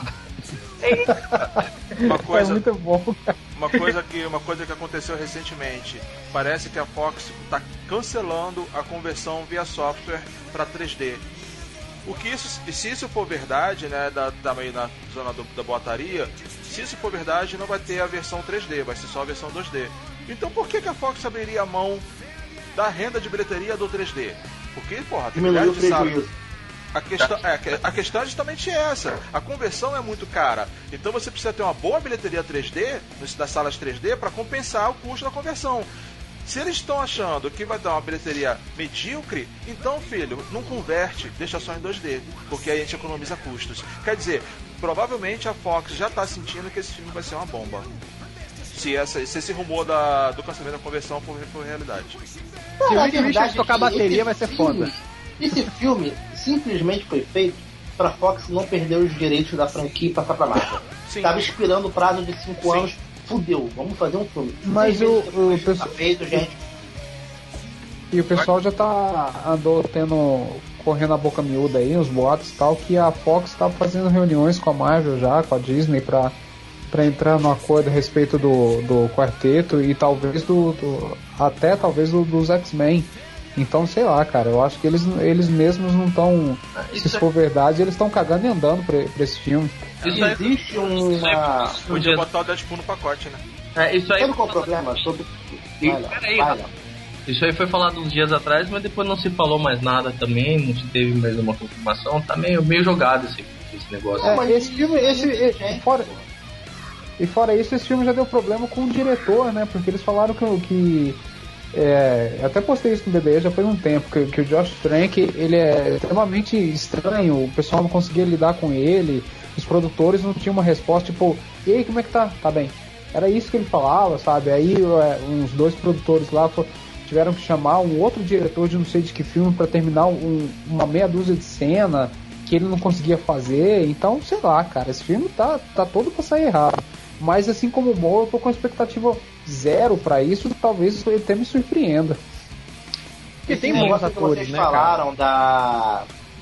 Uma coisa, é muito bom. Uma coisa, que, uma coisa que aconteceu recentemente. Parece que a Fox está cancelando a conversão via software para três D. O que isso, se isso for verdade, né, da, da, na zona do, da boataria, se isso for verdade, não vai ter a versão três D, vai ser só a versão dois D. Então por que, que a Fox abriria a mão da renda de bilheteria do três D? Porque, porra, tem milhares de salas. A questão, é, a questão é justamente essa. A conversão é muito cara. Então você precisa ter uma boa bilheteria três D, das salas três D, para compensar o custo da conversão. Se eles estão achando que vai dar uma bilheteria medíocre, então, filho, não converte, deixa só em dois D, porque aí a gente economiza custos. Quer dizer, provavelmente a Fox já está sentindo que esse filme vai ser uma bomba. Se, essa, se esse rumor da, do cancelamento da conversão for, for realidade. Se o Reed Richards tocar bateria, vai ser filme, foda. Esse filme simplesmente foi feito pra Fox não perder os direitos da franquia e passar pra Marvel. Sim. Tava expirando o prazo de cinco Sim. anos, fudeu, vamos fazer um filme. Mas Seis o- meses depois o tá pessoal- feito, gente. E o pessoal já tá andou tendo correndo a boca miúda aí, os boatos e tal, que a Fox tá fazendo reuniões com a Marvel já, com a Disney pra, pra entrar no acordo a respeito do, do quarteto e talvez do, do até talvez do, dos X-Men. Então, sei lá, cara, eu acho que eles, eles mesmos não estão, se Isso isso for verdade, eles estão cagando e andando pra, pra esse filme. Isso aí, Existe uma... Podia botar o Deadpool no pacote, né? é, isso aí, Sabe qual é o problema? Todo... E- Vai lá, peraí, vai rapaz. lá. isso aí foi falado uns dias atrás, mas depois não se falou mais nada também, não se teve mais uma confirmação, tá meio, meio jogado esse, esse negócio. É, mas esse filme, esse, gente, e- fora, e fora isso, esse filme já deu problema com o diretor, né? Porque eles falaram que, o- que é, eu até postei isso no B B E já faz um tempo, que, que o Josh Trank, ele é extremamente estranho, o pessoal não conseguia lidar com ele, os produtores não tinham uma resposta, tipo, e aí, como é que tá? Tá bem. Era isso que ele falava, sabe? Aí é, uns dois produtores lá fo- tiveram que chamar um outro diretor de não sei de que filme pra terminar um- uma meia dúzia de cena que ele não conseguia fazer. Então, sei lá, cara, esse filme tá, tá todo pra sair errado. Mas assim como o Mo, eu tô com expectativa zero pra isso, talvez ele até me surpreenda. Porque tem Esse bons negócio que atores, vocês né, cara? falaram da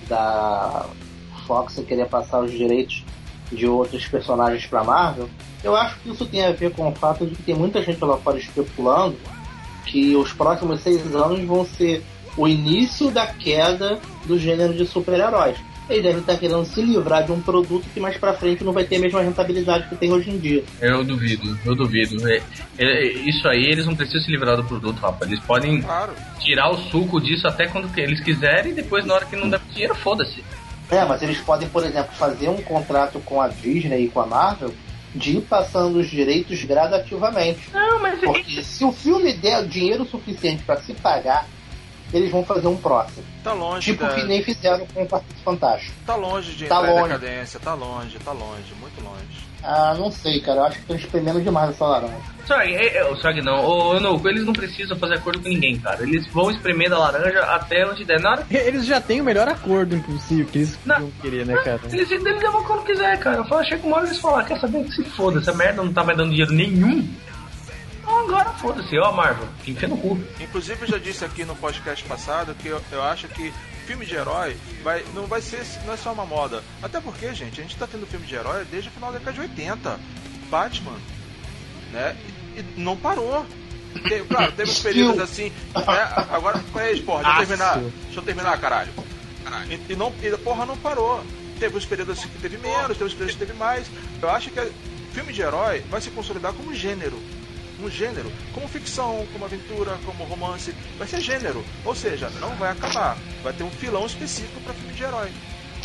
da Fox querer passar os direitos de outros personagens pra Marvel, eu acho que isso tem a ver com o fato de que tem muita gente lá fora especulando que os próximos seis anos vão ser o início da queda do gênero de super-heróis. Eles devem estar querendo se livrar de um produto que mais pra frente não vai ter a mesma rentabilidade que tem hoje em dia. Eu duvido, eu duvido. É, é, isso aí eles não precisam se livrar do produto, rapaz. Eles podem Claro. tirar o suco disso até quando que eles quiserem e depois, na hora que não der dinheiro, foda-se. É, mas eles podem, por exemplo, fazer um contrato com a Disney e com a Marvel de ir passando os direitos gradativamente. Não, mas Porque se o filme der dinheiro suficiente pra se pagar, eles vão fazer um próximo. Tá longe Tipo da... que nem fizeram com o Quarteto Fantástico. Tá longe de Tá entrar em longe. decadência, tá longe, tá longe, muito longe. Ah, não sei, cara. Eu acho que estão espremendo demais essa laranja. Sorry, é, é, sorry não. Ô, Nuco, eles não precisam fazer acordo com ninguém, cara. Eles vão espremer da laranja até onde der. Na hora Eles já têm o melhor acordo impossível que eles Não. vão querer, né, cara? eles, eles levam quando quiser, cara. Eu falo, chega uma hora eles falam, quer saber que se foda, essa merda não tá mais dando dinheiro nenhum. Então agora foda-se, ó, Marvel, enfia no cu. Inclusive eu já disse aqui no podcast passado que eu, eu acho que filme de herói vai, não vai ser, não é só uma moda. Até porque, gente, a gente tá tendo filme de herói desde o final da década de oitenta. Batman, né? E, e não parou. Tem, claro, teve uns períodos assim. Né? Agora, é isso, porra, deixa eu terminar. Deixa eu terminar, caralho. E, e não, e a porra não parou. Teve uns períodos assim que teve menos, teve uns períodos que teve mais. Eu acho que filme de herói vai se consolidar como gênero. Um gênero, como ficção, como aventura, como romance, vai ser gênero, ou seja, não vai acabar, vai ter um filão específico para filme de herói.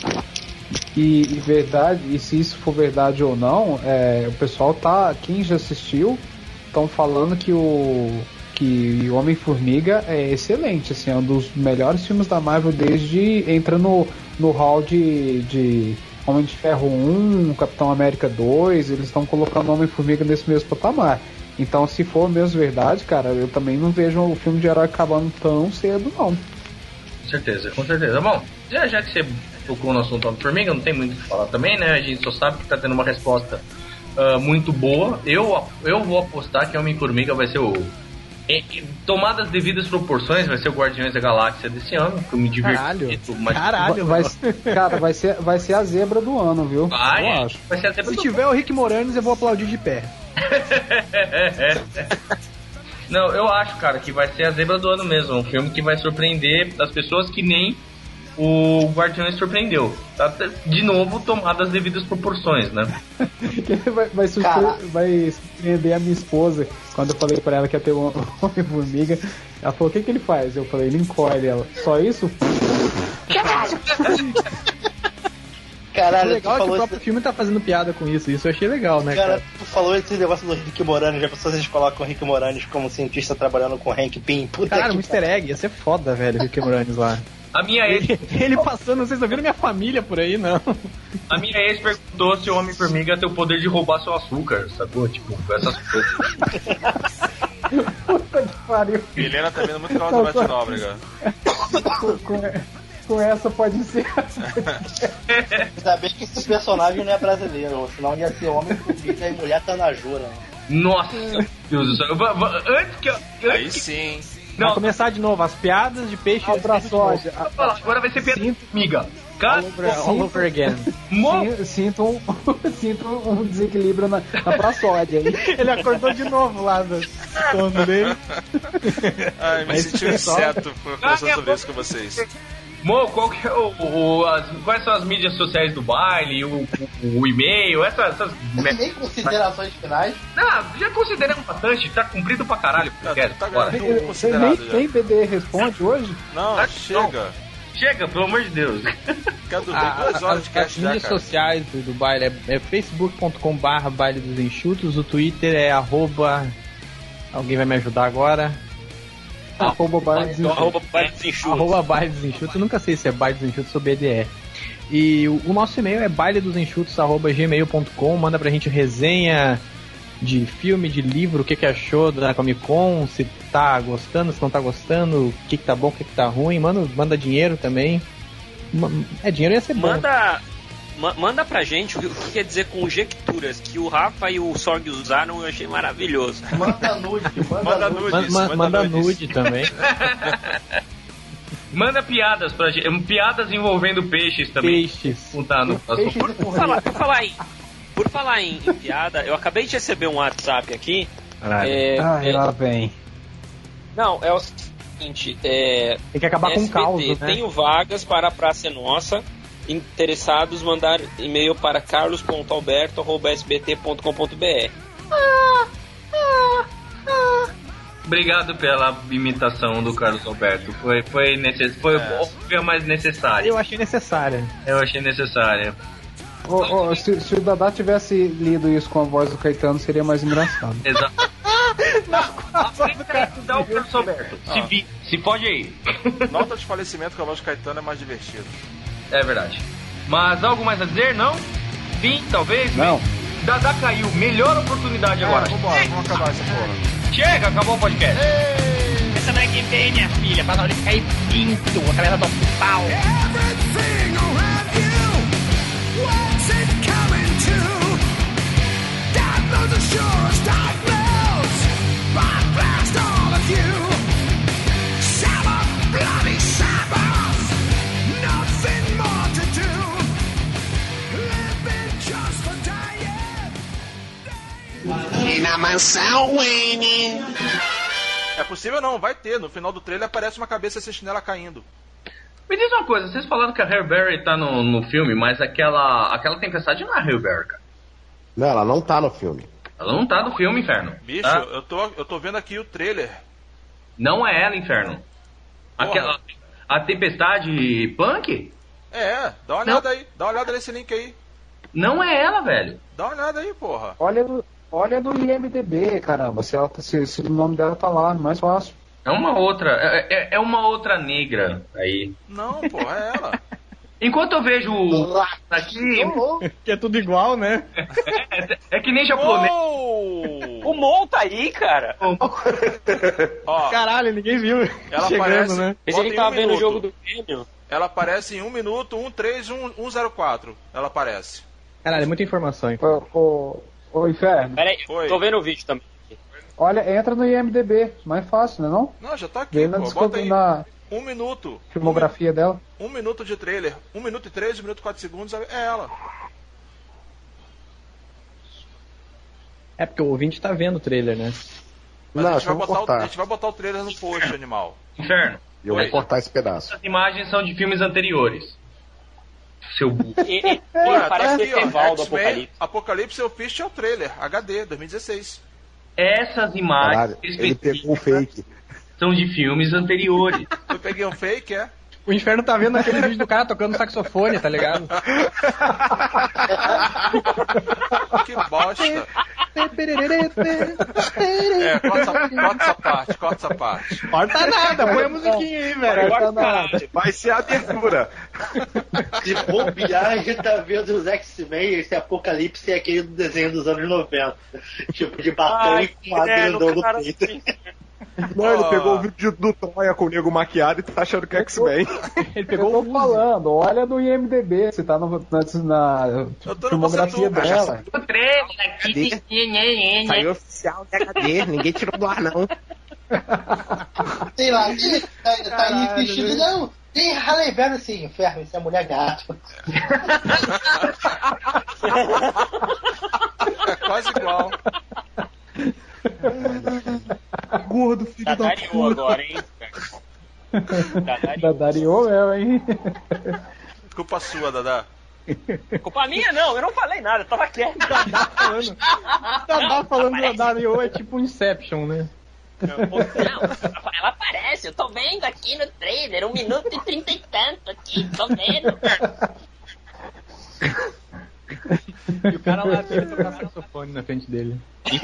E, e verdade, e se isso for verdade ou não, é, o pessoal tá, quem já assistiu, estão falando que o que o Homem-Formiga é excelente, assim, é um dos melhores filmes da Marvel desde entra no, no hall de, de Homem de Ferro um, Capitão América dois, eles estão colocando o Homem-Formiga nesse mesmo patamar. Então, se for mesmo verdade, cara, eu também não vejo o filme de herói acabando tão cedo, não. Com certeza, com certeza. Bom, já, já que você tocou no assunto Homem-Formiga, não tem muito o que falar também, né? A gente só sabe que tá tendo uma resposta uh, muito boa. Eu, eu vou apostar que Homem-Formiga vai ser o... E, e, tomado as devidas proporções, vai ser o Guardiões da Galáxia desse ano, que eu me diverti. Caralho, Mas... caralho, vai, mano. cara, vai ser, vai ser a zebra do ano, viu? Vai, eu acho. vai ser até Se tiver o Rick Moranis, eu vou aplaudir de pé. Não, eu acho, cara, que vai ser a zebra do ano mesmo. Um filme que vai surpreender as pessoas que nem o Guardiões surpreendeu. Tá? De novo, tomado as devidas proporções, né? vai, vai, surpre... vai surpreender a minha esposa. Quando eu falei pra ela que ia ter um Homem-Formiga, ela falou: o que, que ele faz? Eu falei: ele encolhe ela. Só isso? Caralho, O legal é que o falou próprio esse... filme tá fazendo piada com isso. Isso eu achei legal, né, Cara, cara? tu falou esse negócio do Rick Moranis, já pensou se vocês colocam o Rick Moranis como cientista trabalhando com o Hank Pym? Puta Cara, que um easter egg, ia ser foda, velho, o Rick Moranis lá. A minha ex, Ele, ele passando, vocês não viram minha família por aí, não? a minha ex perguntou se o Homem-Formiga tem o poder de roubar seu açúcar, sacou? Tipo, essas coisas. Puta que pariu. Helena tá vendo muito canal da Bate Nóbrega. Com, com, com essa pode ser. Ainda bem que esse personagem não é brasileiro, senão ia ser homem formiga e mulher tanajura. Né? Nossa, Deus do céu. Va- va- Antes que eu. Antes Aí que... sim. Não, Vai começar de novo, as piadas de peixe. Abraçóide. eu vou falar, agora vai ser piada de formiga. Cara, All over, all over again. mo... Sim, sinto um, sinto um desequilíbrio na, na praçódia aí. Ele acordou de novo lá do sono dele. Ai, me Mas senti um pessoal- inseto por conversar sobre isso com vocês. Mo, qual que é o, o- as, quais são as mídias sociais do baile, o, o, o e-mail, essas. essas... Nem considerações finais. Não, já consideramos bastante, tá cumprido pra caralho. Tá, Quero, tá bora. ganhando. Nem, considerado já. nem B D responde hoje? Não, Ah, chega. Chega, pelo amor de Deus. Quer dormir Ah, duas horas as, de as cast já, mídias cara. sociais do, do baile é, é facebook ponto com barra baile dos enxutos, o Twitter é arroba. Alguém vai me ajudar agora? Arroba baile dos Então, enxutos. arroba baile dos enxutos. Arroba baile dos enxutos, eu nunca sei se é baile dos enxutos ou B D E. E o, o nosso e-mail é baile dos enxutos arroba gmail ponto com, manda pra gente resenha de filme, de livro, o que, que achou da Comic Con, se tá gostando, se não tá gostando, o que, que tá bom, o que, que tá ruim, manda, manda dinheiro também. Ma- É, dinheiro ia ser bom. Manda, ma- manda pra gente o que, o que quer dizer conjecturas, que o Rafa e o Sorg usaram, eu achei maravilhoso. Manda nude, manda, Manda nude. nudes, Ma- ma- manda nudes. nude também. Manda piadas pra gente. Piadas envolvendo peixes também. Peixes. Não tá no Peixes e Por formigas. falar, por falar em, por falar em, em piada, eu acabei de receber um WhatsApp aqui. Caralho. É, Ai, é- lá vem. não, é o seguinte, é, Tem que acabar com o S B T, caos, né? tenho vagas para a Praça é Nossa. Interessados, mandar e-mail para carlos ponto alberto arroba s b t ponto com ponto b r. Obrigado pela imitação do Carlos Alberto. Foi, foi, necess... foi É. óbvia, mas necessária. Eu achei necessária. Eu achei necessária. Ô, ô, se, se o Dadá tivesse lido isso com a voz do Caetano, seria mais engraçado. Exato. Dá o Carlos Alberto. Se, vi... Se pode aí. Nota de falecimento com a voz de Caetano é mais divertido. É verdade. Mas algo mais a dizer, não? Fim, talvez? Não. Dadá caiu. Melhor oportunidade agora. É, vambora, vamos acabar essa porra. Chega, acabou o podcast. Semana que vem, minha filha, pra não ele cair pinto, a cabeça do pau. Everything around you, what's it coming to? God knows the surest God knows, but blast all of you. Sabbath, bloody Sabbath, nothing more to do. Living just for dying. E na mansão Wayne. É possível não, vai ter. No final do trailer aparece uma cabeça sem chinela caindo. Me diz uma coisa, vocês falaram que a Halle Berry tá no, no filme, mas aquela, aquela tempestade não é a Halle Berry, cara. Não, ela não tá no filme. Ela não tá no filme, Inferno. Bicho, tá? eu, tô, eu tô vendo aqui o trailer. Não é ela, Inferno. Aquela, a tempestade punk? É, dá uma olhada aí. Dá uma olhada nesse link aí. Não é ela, velho. Dá uma olhada aí, porra. Olha no, olha no I M D B, caramba. Se, ela, se, se o nome dela tá lá, mais fácil. É uma outra, é, é- é uma outra negra aí. Não, porra, é ela. Enquanto eu vejo o- aqui, Que é tudo igual, né? é, é que nem japonês. O Mon tá aí, cara. Ó, Caralho, ninguém viu. ela Chegando, aparece. né? Pensei bota que ele em tava um vendo o minuto. jogo do Grêmio. Ela aparece em um minuto, um três, um zero quatro. Ela aparece. Caralho, é muita informação. hein? Ô, ô, ô, Inferno, Pera aí, Oi. tô vendo o vídeo também. olha, entra no I M D B. Mais fácil, né não? Não, já tá aqui, Vê na, pô. disco- Bota aí. na Um minuto. filmografia dela. Um, um minuto de trailer. Um minuto e três, um minuto e quatro segundos. É ela. É porque o ouvinte tá vendo o trailer, né? Mas Não, a, gente vai eu vou botar o, cortar. a gente vai botar o trailer no post, animal. Inferno. Eu Oi. vou cortar esse pedaço. Essas imagens são de filmes anteriores. Seu burro. E, e- Olha, e parece tá que aqui, esse é ó. Val do X-Men, Apocalipse. Apocalipse eu fiz é o trailer. H D, dois mil e dezesseis. Essas imagens Caralho, ele pegou o fake. são de filmes anteriores. Eu peguei um fake, é? O Inferno tá vendo aquele vídeo do cara tocando saxofone, tá ligado? Que bosta. É, corta essa, corta essa parte, corta essa parte. Corta nada, põe a musiquinha aí, velho. Corta nada. Vai ser a abertura. Se bobear, a gente tá vendo os X-Men, esse Apocalipse é aquele do desenho dos anos noventa. Tipo, de batom Ai, e com a é, no grandão no cara peito. assim. Não, ele pegou o vídeo do Troia com o nego maquiado e tá achando que é X-Men. Ele pegou eu tô falando, olha no I M D B, se tá no, na, na filmografia dela. Saiu oficial de H D, ninguém tirou do ar, não. Sei lá, ele tá, tá aí vestido, não. Tem Halle Berry assim, inferno, isso é mulher gato. É quase igual. Gordo, filho da Dadariou puta. agora, hein? Dadariou mesmo, hein? Culpa sua, Dadá. Culpa minha não, eu não falei nada, eu tava quieto. falando, Dadá falando do Dadariou é tipo Inception, né? Não, ela aparece, eu tô vendo aqui no trailer, um minuto e trinta e tanto aqui, tô vendo. E o cara lá tira tocar saxofone na frente dele.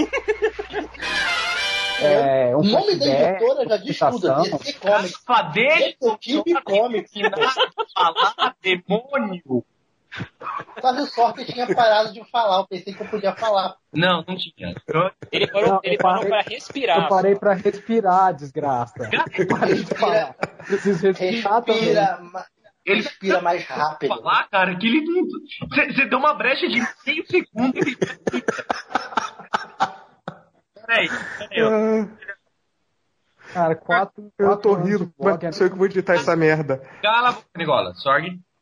É, um o nome da flashback, editora já diz tudo, citação. D C Comics. Fader Detective Comics. falar demônio. Quase sorte que tinha parado de falar, eu pensei que eu podia falar. Não, não tinha. Ele parou, Não, ele eu parou parei- pra respirar. Eu parei pra respirar, desgraça. Eu parei de falar. Preciso respirar também. Respira, ma- Ele respira mais rápido. falar, cara, que ele não. Você deu uma brecha de meio segundo. Ele... Peraí, peraí. Cara, quatro. Eu quatro tô anos rindo, de blog mas é- sou eu que vou editar essa merda. Cala a boca, Nicola. Sorg.